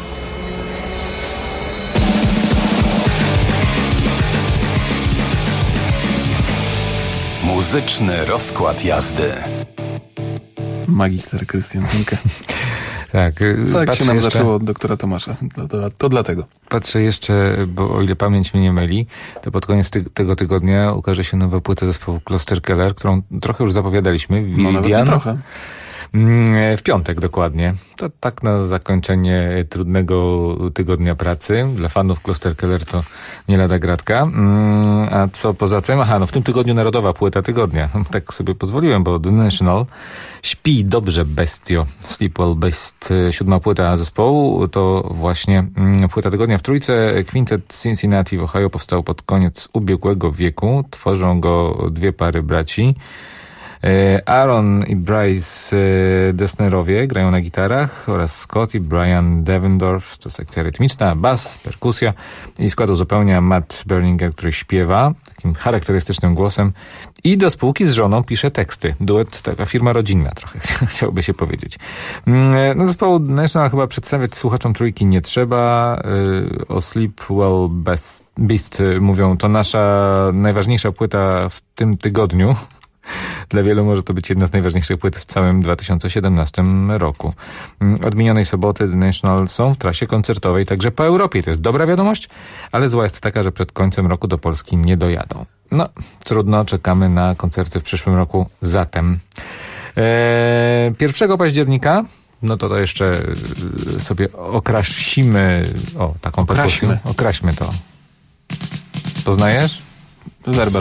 Muzyczny rozkład jazdy. Magister Krystian Hunke. Tak się nam zaczęło od doktora Tomasza. To dlatego. Patrzę jeszcze, bo o ile pamięć mnie nie myli, to pod koniec tego tygodnia ukaże się nowa płyta zespołu Klosterkeller, którą trochę już zapowiadaliśmy. Nawet trochę. W piątek dokładnie. To tak na zakończenie trudnego tygodnia pracy. Dla fanów Klosterkeller to nie lada gratka. A co poza tym? W tym tygodniu narodowa płyta tygodnia. Tak sobie pozwoliłem, bo The National. Śpi dobrze, bestio. Sleep Well Best. 7. płyta zespołu to właśnie płyta tygodnia w trójce. Quintet Cincinnati w Ohio powstał pod koniec ubiegłego wieku. Tworzą go dwie pary braci. Aaron i Bryce Dessnerowie grają na gitarach oraz Scott i Brian Devendorf, to sekcja rytmiczna, bas, perkusja i skład uzupełnia Matt Berninger, który śpiewa takim charakterystycznym głosem i do spółki z żoną pisze teksty. Duet, taka firma rodzinna trochę, chciałoby się powiedzieć. No zespołu National chyba przedstawiać słuchaczom trójki nie trzeba. O Sleep Well Beast mówią, to nasza najważniejsza płyta w tym tygodniu. Dla wielu może to być jedna z najważniejszych płyt w całym 2017 roku. Od minionej soboty The National są w trasie koncertowej także po Europie. To jest dobra wiadomość, ale zła jest taka, że przed końcem roku do Polski nie dojadą. No, trudno, czekamy na koncerty w przyszłym roku zatem. 1 października, no to jeszcze sobie okrasimy, taką perkusję. Okraśmy to. Poznajesz? Werbel.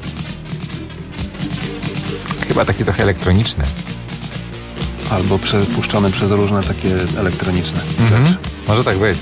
Chyba taki trochę elektroniczny. Albo przepuszczony przez różne takie elektroniczne rzeczy. Może tak być.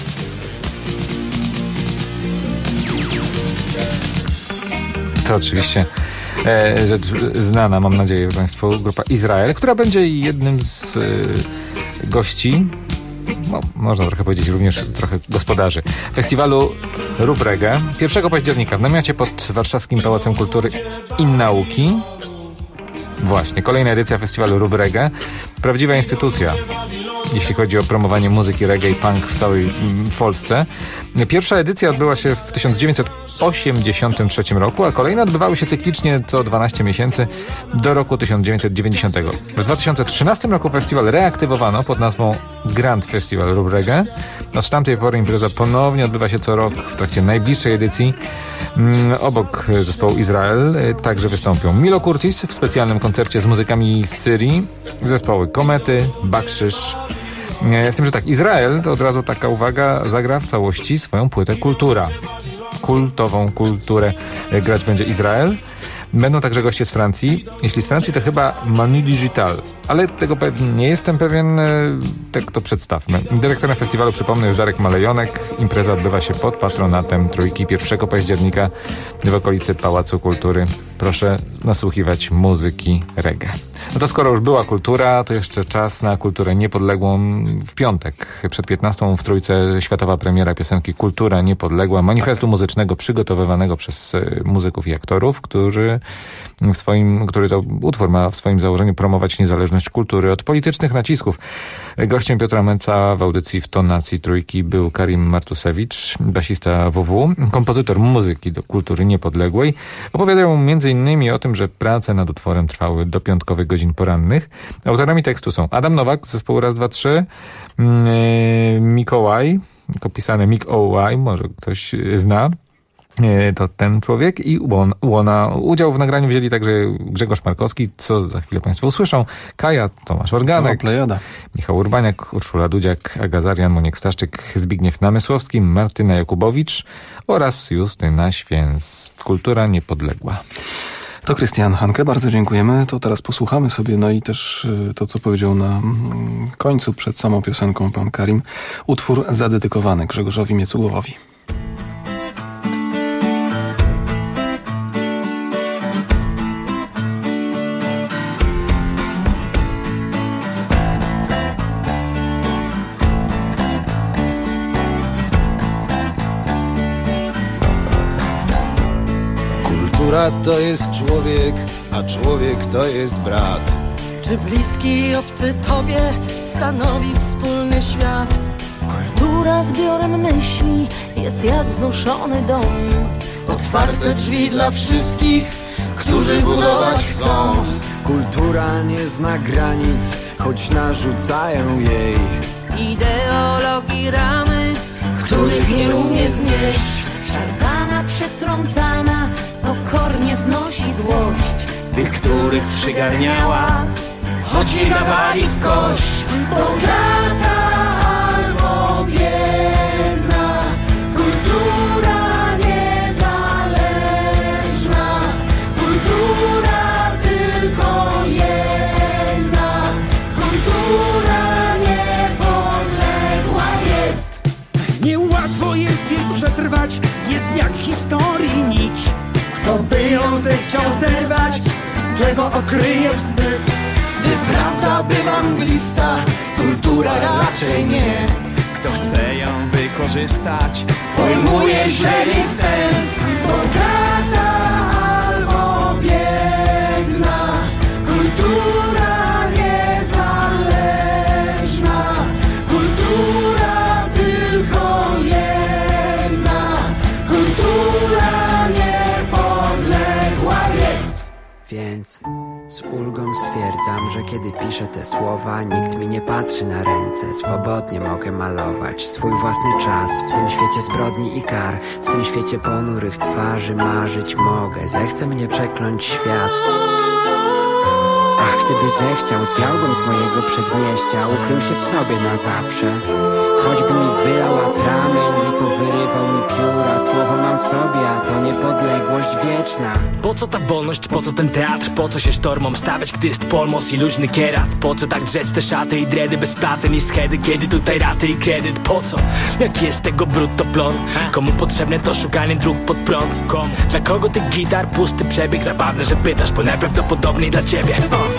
To oczywiście rzecz znana, mam nadzieję, Państwu, grupa Izrael, która będzie jednym z gości, można trochę powiedzieć również trochę gospodarzy, festiwalu Rób Reggae 1 października w namiocie pod Warszawskim Pałacem Kultury i Nauki. Właśnie, kolejna edycja festiwalu Rób Reggae. Prawdziwa instytucja, jeśli chodzi o promowanie muzyki reggae i punk w całej Polsce. Pierwsza edycja odbyła się w 1983 roku, a kolejne odbywały się cyklicznie co 12 miesięcy do roku 1990. W 2013 roku festiwal reaktywowano pod nazwą Grand Festival Rób Reggae. Od tamtej pory impreza ponownie odbywa się co rok w trakcie najbliższej edycji. Obok zespołu Izrael także wystąpią Milo Curtis w specjalnym koncercie z muzykami z Syrii, zespoły Komety, Bakszysz. Z tym, że tak, Izrael, to od razu taka uwaga, zagra w całości swoją płytę Kultura. Kultową kulturę grać będzie Izrael. Będą także goście z Francji. Jeśli z Francji, to chyba Manu Digital. Ale tego nie jestem pewien, tak to przedstawmy. Dyrektorem festiwalu, przypomnę, jest Darek Malejonek. Impreza odbywa się pod patronatem Trójki 1 października w okolicy Pałacu Kultury. Proszę nasłuchiwać muzyki reggae. No to skoro już była kultura, to jeszcze czas na kulturę niepodległą w piątek. Przed 15 w Trójce światowa premiera piosenki Kultura Niepodległa, manifestu muzycznego przygotowywanego przez muzyków i aktorów, który to utwór ma w swoim założeniu promować niezależność kultury od politycznych nacisków. Gościem Piotra Meca w audycji w tonacji Trójki był Karim Martusewicz, basista WW, kompozytor muzyki do kultury niepodległej. Opowiadają m.in. o tym, że prace nad utworem trwały do piątkowych godzin porannych. Autorami tekstu są Adam Nowak z zespołu Raz, Dwa, Trzy, Mikołaj, pisane Mikołaj, może ktoś zna. To ten człowiek i Łona. Udział w nagraniu wzięli także Grzegorz Markowski, co za chwilę Państwo usłyszą, Kaja, Tomasz Organek, Michał Urbaniak, Urszula Dudziak, Aga Zarian, Moniek Staszczyk, Zbigniew Namysłowski, Martyna Jakubowicz oraz Justyna Święs. Kultura niepodległa. To Krystian Hanke, bardzo dziękujemy. To teraz posłuchamy sobie, no i też to, co powiedział na końcu przed samą piosenką pan Karim. Utwór zadedykowany Grzegorzowi Miecugowowi. Kultura to jest człowiek, a człowiek to jest brat. Czy bliski i obcy tobie stanowi wspólny świat? Kultura zbiorem myśli jest jak wznoszony dom. Otwarte drzwi dla wszystkich, którzy budować chcą. Kultura nie zna granic, choć narzucają jej ideologii ramy, których nie umie znieść. Szarpana, przetrącana, pokornie znosi złość tych, których przygarniała, choć nie dawali w kość. Bogata albo biedna, kultura niezależna, kultura tylko jedna, kultura niepodległa jest. Niełatwo jest jej przetrwać, jest jak historii nić. Kto by ją zechciał zerwać, każdego okryje wstyd. Gdy prawda bywa mglista, kultura raczej nie. Kto chce ją wykorzystać, pojmuje źle jej sens. Bogata albo biedna, kultura niezależna, kultura tylko jedna, kultura niepodległa jest. Więc z ulgą stwierdzam, że kiedy piszę te słowa, nikt mi nie patrzy na ręce. Swobodnie mogę malować swój własny czas w tym świecie zbrodni i kar, w tym świecie ponurych twarzy. Marzyć mogę, zechce mnie przekląć świat. Ach, gdyby zechciał, zwiałbym z mojego przedmieścia, ukrył się w sobie na zawsze. Choćby mi wylał atrament i powyrywał mi pióra, słowo mam w sobie, a to niepodległość wieczna. Po co ta wolność, po co ten teatr, po co się sztormom stawiać, gdy jest polmos i luźny kierat? Po co tak drzeć te szaty i dredy bez platen i schedy, kiedy tutaj raty i kredyt? Po co? Jaki jest tego brutto plon? Komu potrzebne to szukanie dróg pod prąd? Komu? Dla kogo tych gitar, pusty przebieg? Zabawne, że pytasz, bo najprawdopodobniej dla ciebie.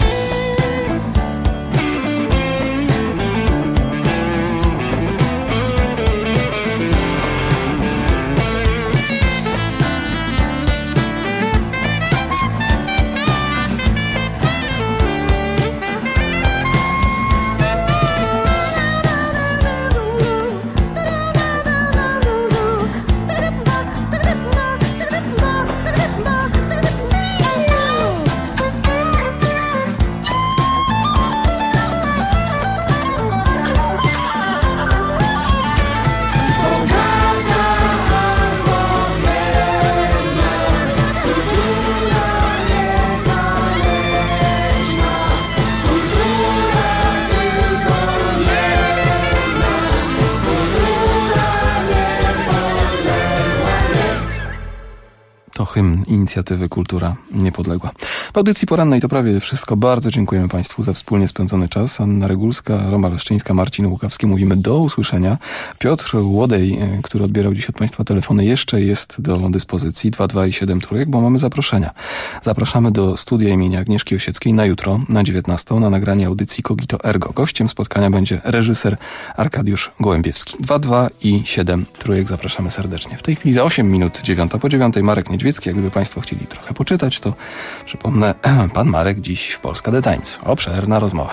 Hymn inicjatywy Kultura Niepodległa. W audycji porannej to prawie wszystko. Bardzo dziękujemy Państwu za wspólnie spędzony czas. Anna Regulska, Roma Leszczyńska, Marcin Łukawski. Mówimy do usłyszenia. Piotr Łodej, który odbierał dziś od Państwa telefony, jeszcze jest do dyspozycji. 22 i 7 trójek, bo mamy zaproszenia. Zapraszamy do studia imienia Agnieszki Osieckiej na jutro, na 19, na nagranie audycji Cogito Ergo. Gościem spotkania będzie reżyser Arkadiusz Gołębiewski. 22 i 7 trójek. Zapraszamy serdecznie. W tej chwili za 8 minut 9 po 9 Marek Niedźwiecki. Jakby Państwo chcieli trochę poczytać, to przypomnę, pan Marek dziś w Polska The Times. Obszerna rozmowa.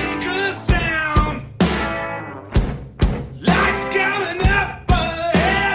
Coming up ahead.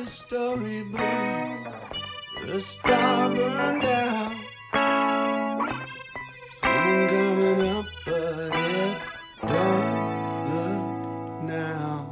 the storybook. The star burned out. Someone coming up ahead. Don't look now.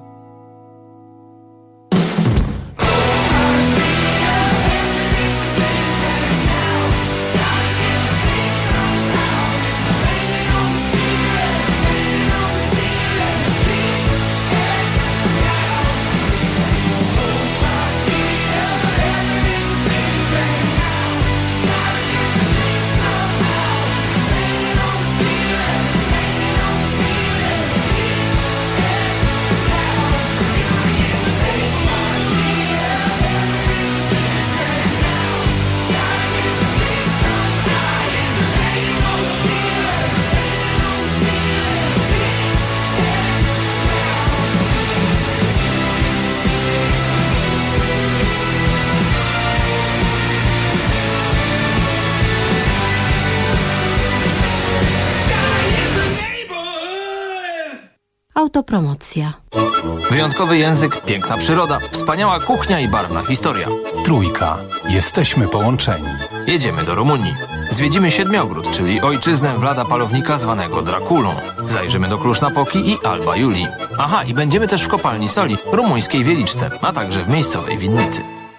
Autopromocja. Wyjątkowy język, piękna przyroda, wspaniała kuchnia i barwna historia. Trójka. Jesteśmy połączeni. Jedziemy do Rumunii. Zwiedzimy Siedmiogród, czyli ojczyznę Vlada Palownika zwanego Drakulą. Zajrzymy do Cluj-Napoki i Alba Iulia. Aha, i będziemy też w kopalni soli rumuńskiej Wieliczce, a także w miejscowej winnicy.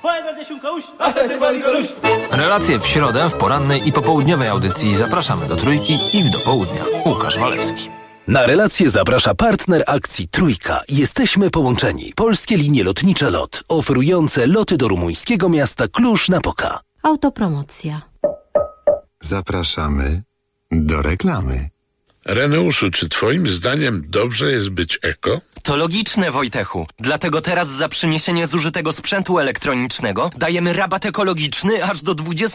Relacje w środę w porannej i popołudniowej audycji. Zapraszamy do Trójki i do południa. Łukasz Walewski. Na relację zaprasza partner akcji Trójka. Jesteśmy połączeni. Polskie linie lotnicze LOT, oferujące loty do rumuńskiego miasta Cluj-Napoca. Autopromocja. Zapraszamy do reklamy. Reneuszu, czy twoim zdaniem dobrze jest być eko? To logiczne, Wojtechu. Dlatego teraz za przyniesienie zużytego sprzętu elektronicznego dajemy rabat ekologiczny aż do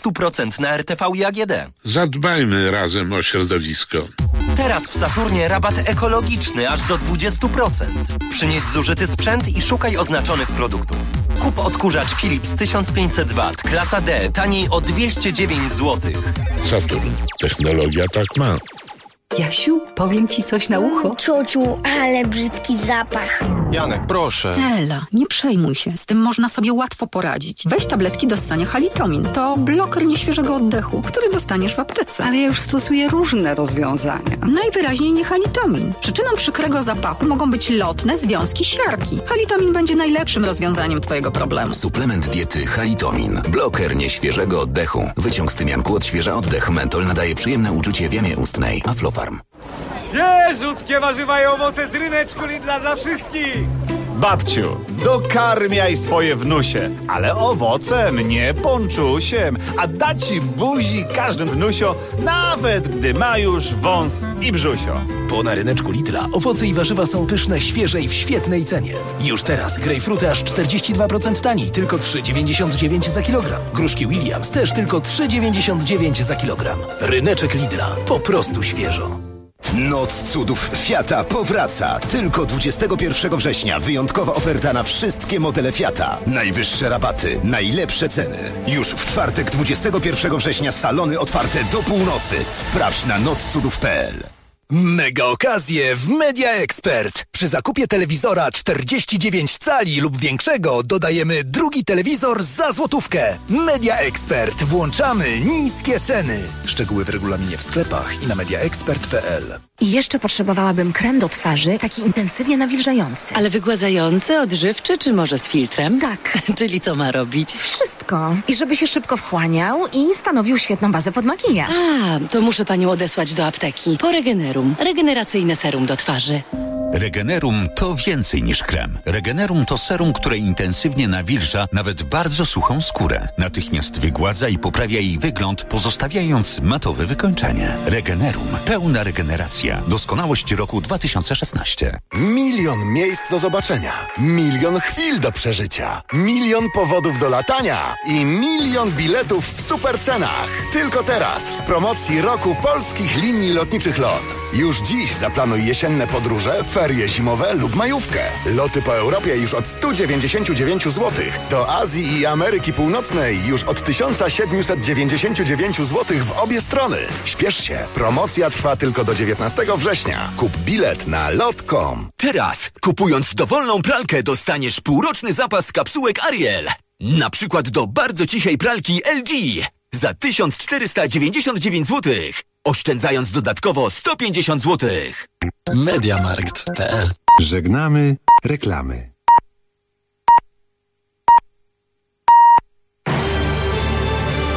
20% na RTV i AGD. Zadbajmy razem o środowisko. Teraz w Saturnie rabat ekologiczny aż do 20%. Przynieś zużyty sprzęt i szukaj oznaczonych produktów. Kup odkurzacz Philips 1500W, klasa D, taniej o 209 zł. Saturn. Technologia tak ma. Jasiu, powiem ci coś na ucho. Ciociu, ale brzydki zapach. Janek, proszę. Ela, nie przejmuj się. Z tym można sobie łatwo poradzić. Weź tabletki do ssania Halitomin. To bloker nieświeżego oddechu, który dostaniesz w aptece. Ale ja już stosuję różne rozwiązania. Najwyraźniej nie Halitomin. Przyczyną przykrego zapachu mogą być lotne związki siarki. Halitomin będzie najlepszym rozwiązaniem twojego problemu. Suplement diety Halitomin. Bloker nieświeżego oddechu. Wyciąg z tymianku odświeża oddech. Mentol nadaje przyjemne uczucie w jamie ustnej. Aflofarm. Świeżutkie warzywa i owoce z ryneczku Lidla dla wszystkich! Babciu, dokarmiaj swoje wnusie, ale owocem, nie ponczusiem, a da ci buzi każdy wnusio, nawet gdy ma już wąs i brzusio. Bo na ryneczku Lidla owoce i warzywa są pyszne, świeże i w świetnej cenie. Już teraz grejpfruty aż 42% taniej, tylko 3,99 za kilogram. Gruszki Williams też tylko 3,99 za kilogram. Ryneczek Lidla, po prostu świeżo. Noc cudów Fiata powraca. Tylko 21 września wyjątkowa oferta na wszystkie modele Fiata. Najwyższe rabaty, najlepsze ceny. Już w czwartek 21 września salony otwarte do północy. Sprawdź na notcudów.pl. Mega okazje w Media Expert. Przy zakupie telewizora 49 cali lub większego dodajemy drugi telewizor za złotówkę. Media Expert. Włączamy niskie ceny. Szczegóły w regulaminie w sklepach i na mediaexpert.pl. I jeszcze potrzebowałabym krem do twarzy, taki intensywnie nawilżający. Ale wygładzający, odżywczy czy może z filtrem? Tak. Czyli co ma robić? Wszystko. I żeby się szybko wchłaniał i stanowił świetną bazę pod makijaż. A, to muszę panią odesłać do apteki. Po Regenerum. Regeneracyjne serum do twarzy. Regenerum to więcej niż krem. Regenerum to serum, które intensywnie nawilża nawet bardzo suchą skórę. Natychmiast wygładza i poprawia jej wygląd, pozostawiając matowe wykończenie. Regenerum. Pełna regeneracja. Doskonałość roku 2016. Milion miejsc do zobaczenia. Milion chwil do przeżycia. Milion powodów do latania. I milion biletów w super cenach. Tylko teraz w promocji roku polskich linii lotniczych LOT. Już dziś zaplanuj jesienne podróże w ferie zimowe lub majówkę. Loty po Europie już od 199 zł. Do Azji i Ameryki Północnej już od 1799 zł w obie strony. Śpiesz się, promocja trwa tylko do 19 września. Kup bilet na lot.com. Teraz, kupując dowolną pralkę, dostaniesz półroczny zapas kapsułek Ariel. Na przykład do bardzo cichej pralki LG za 1499 zł, oszczędzając dodatkowo 150 zł. Mediamarkt.pl. Żegnamy reklamy.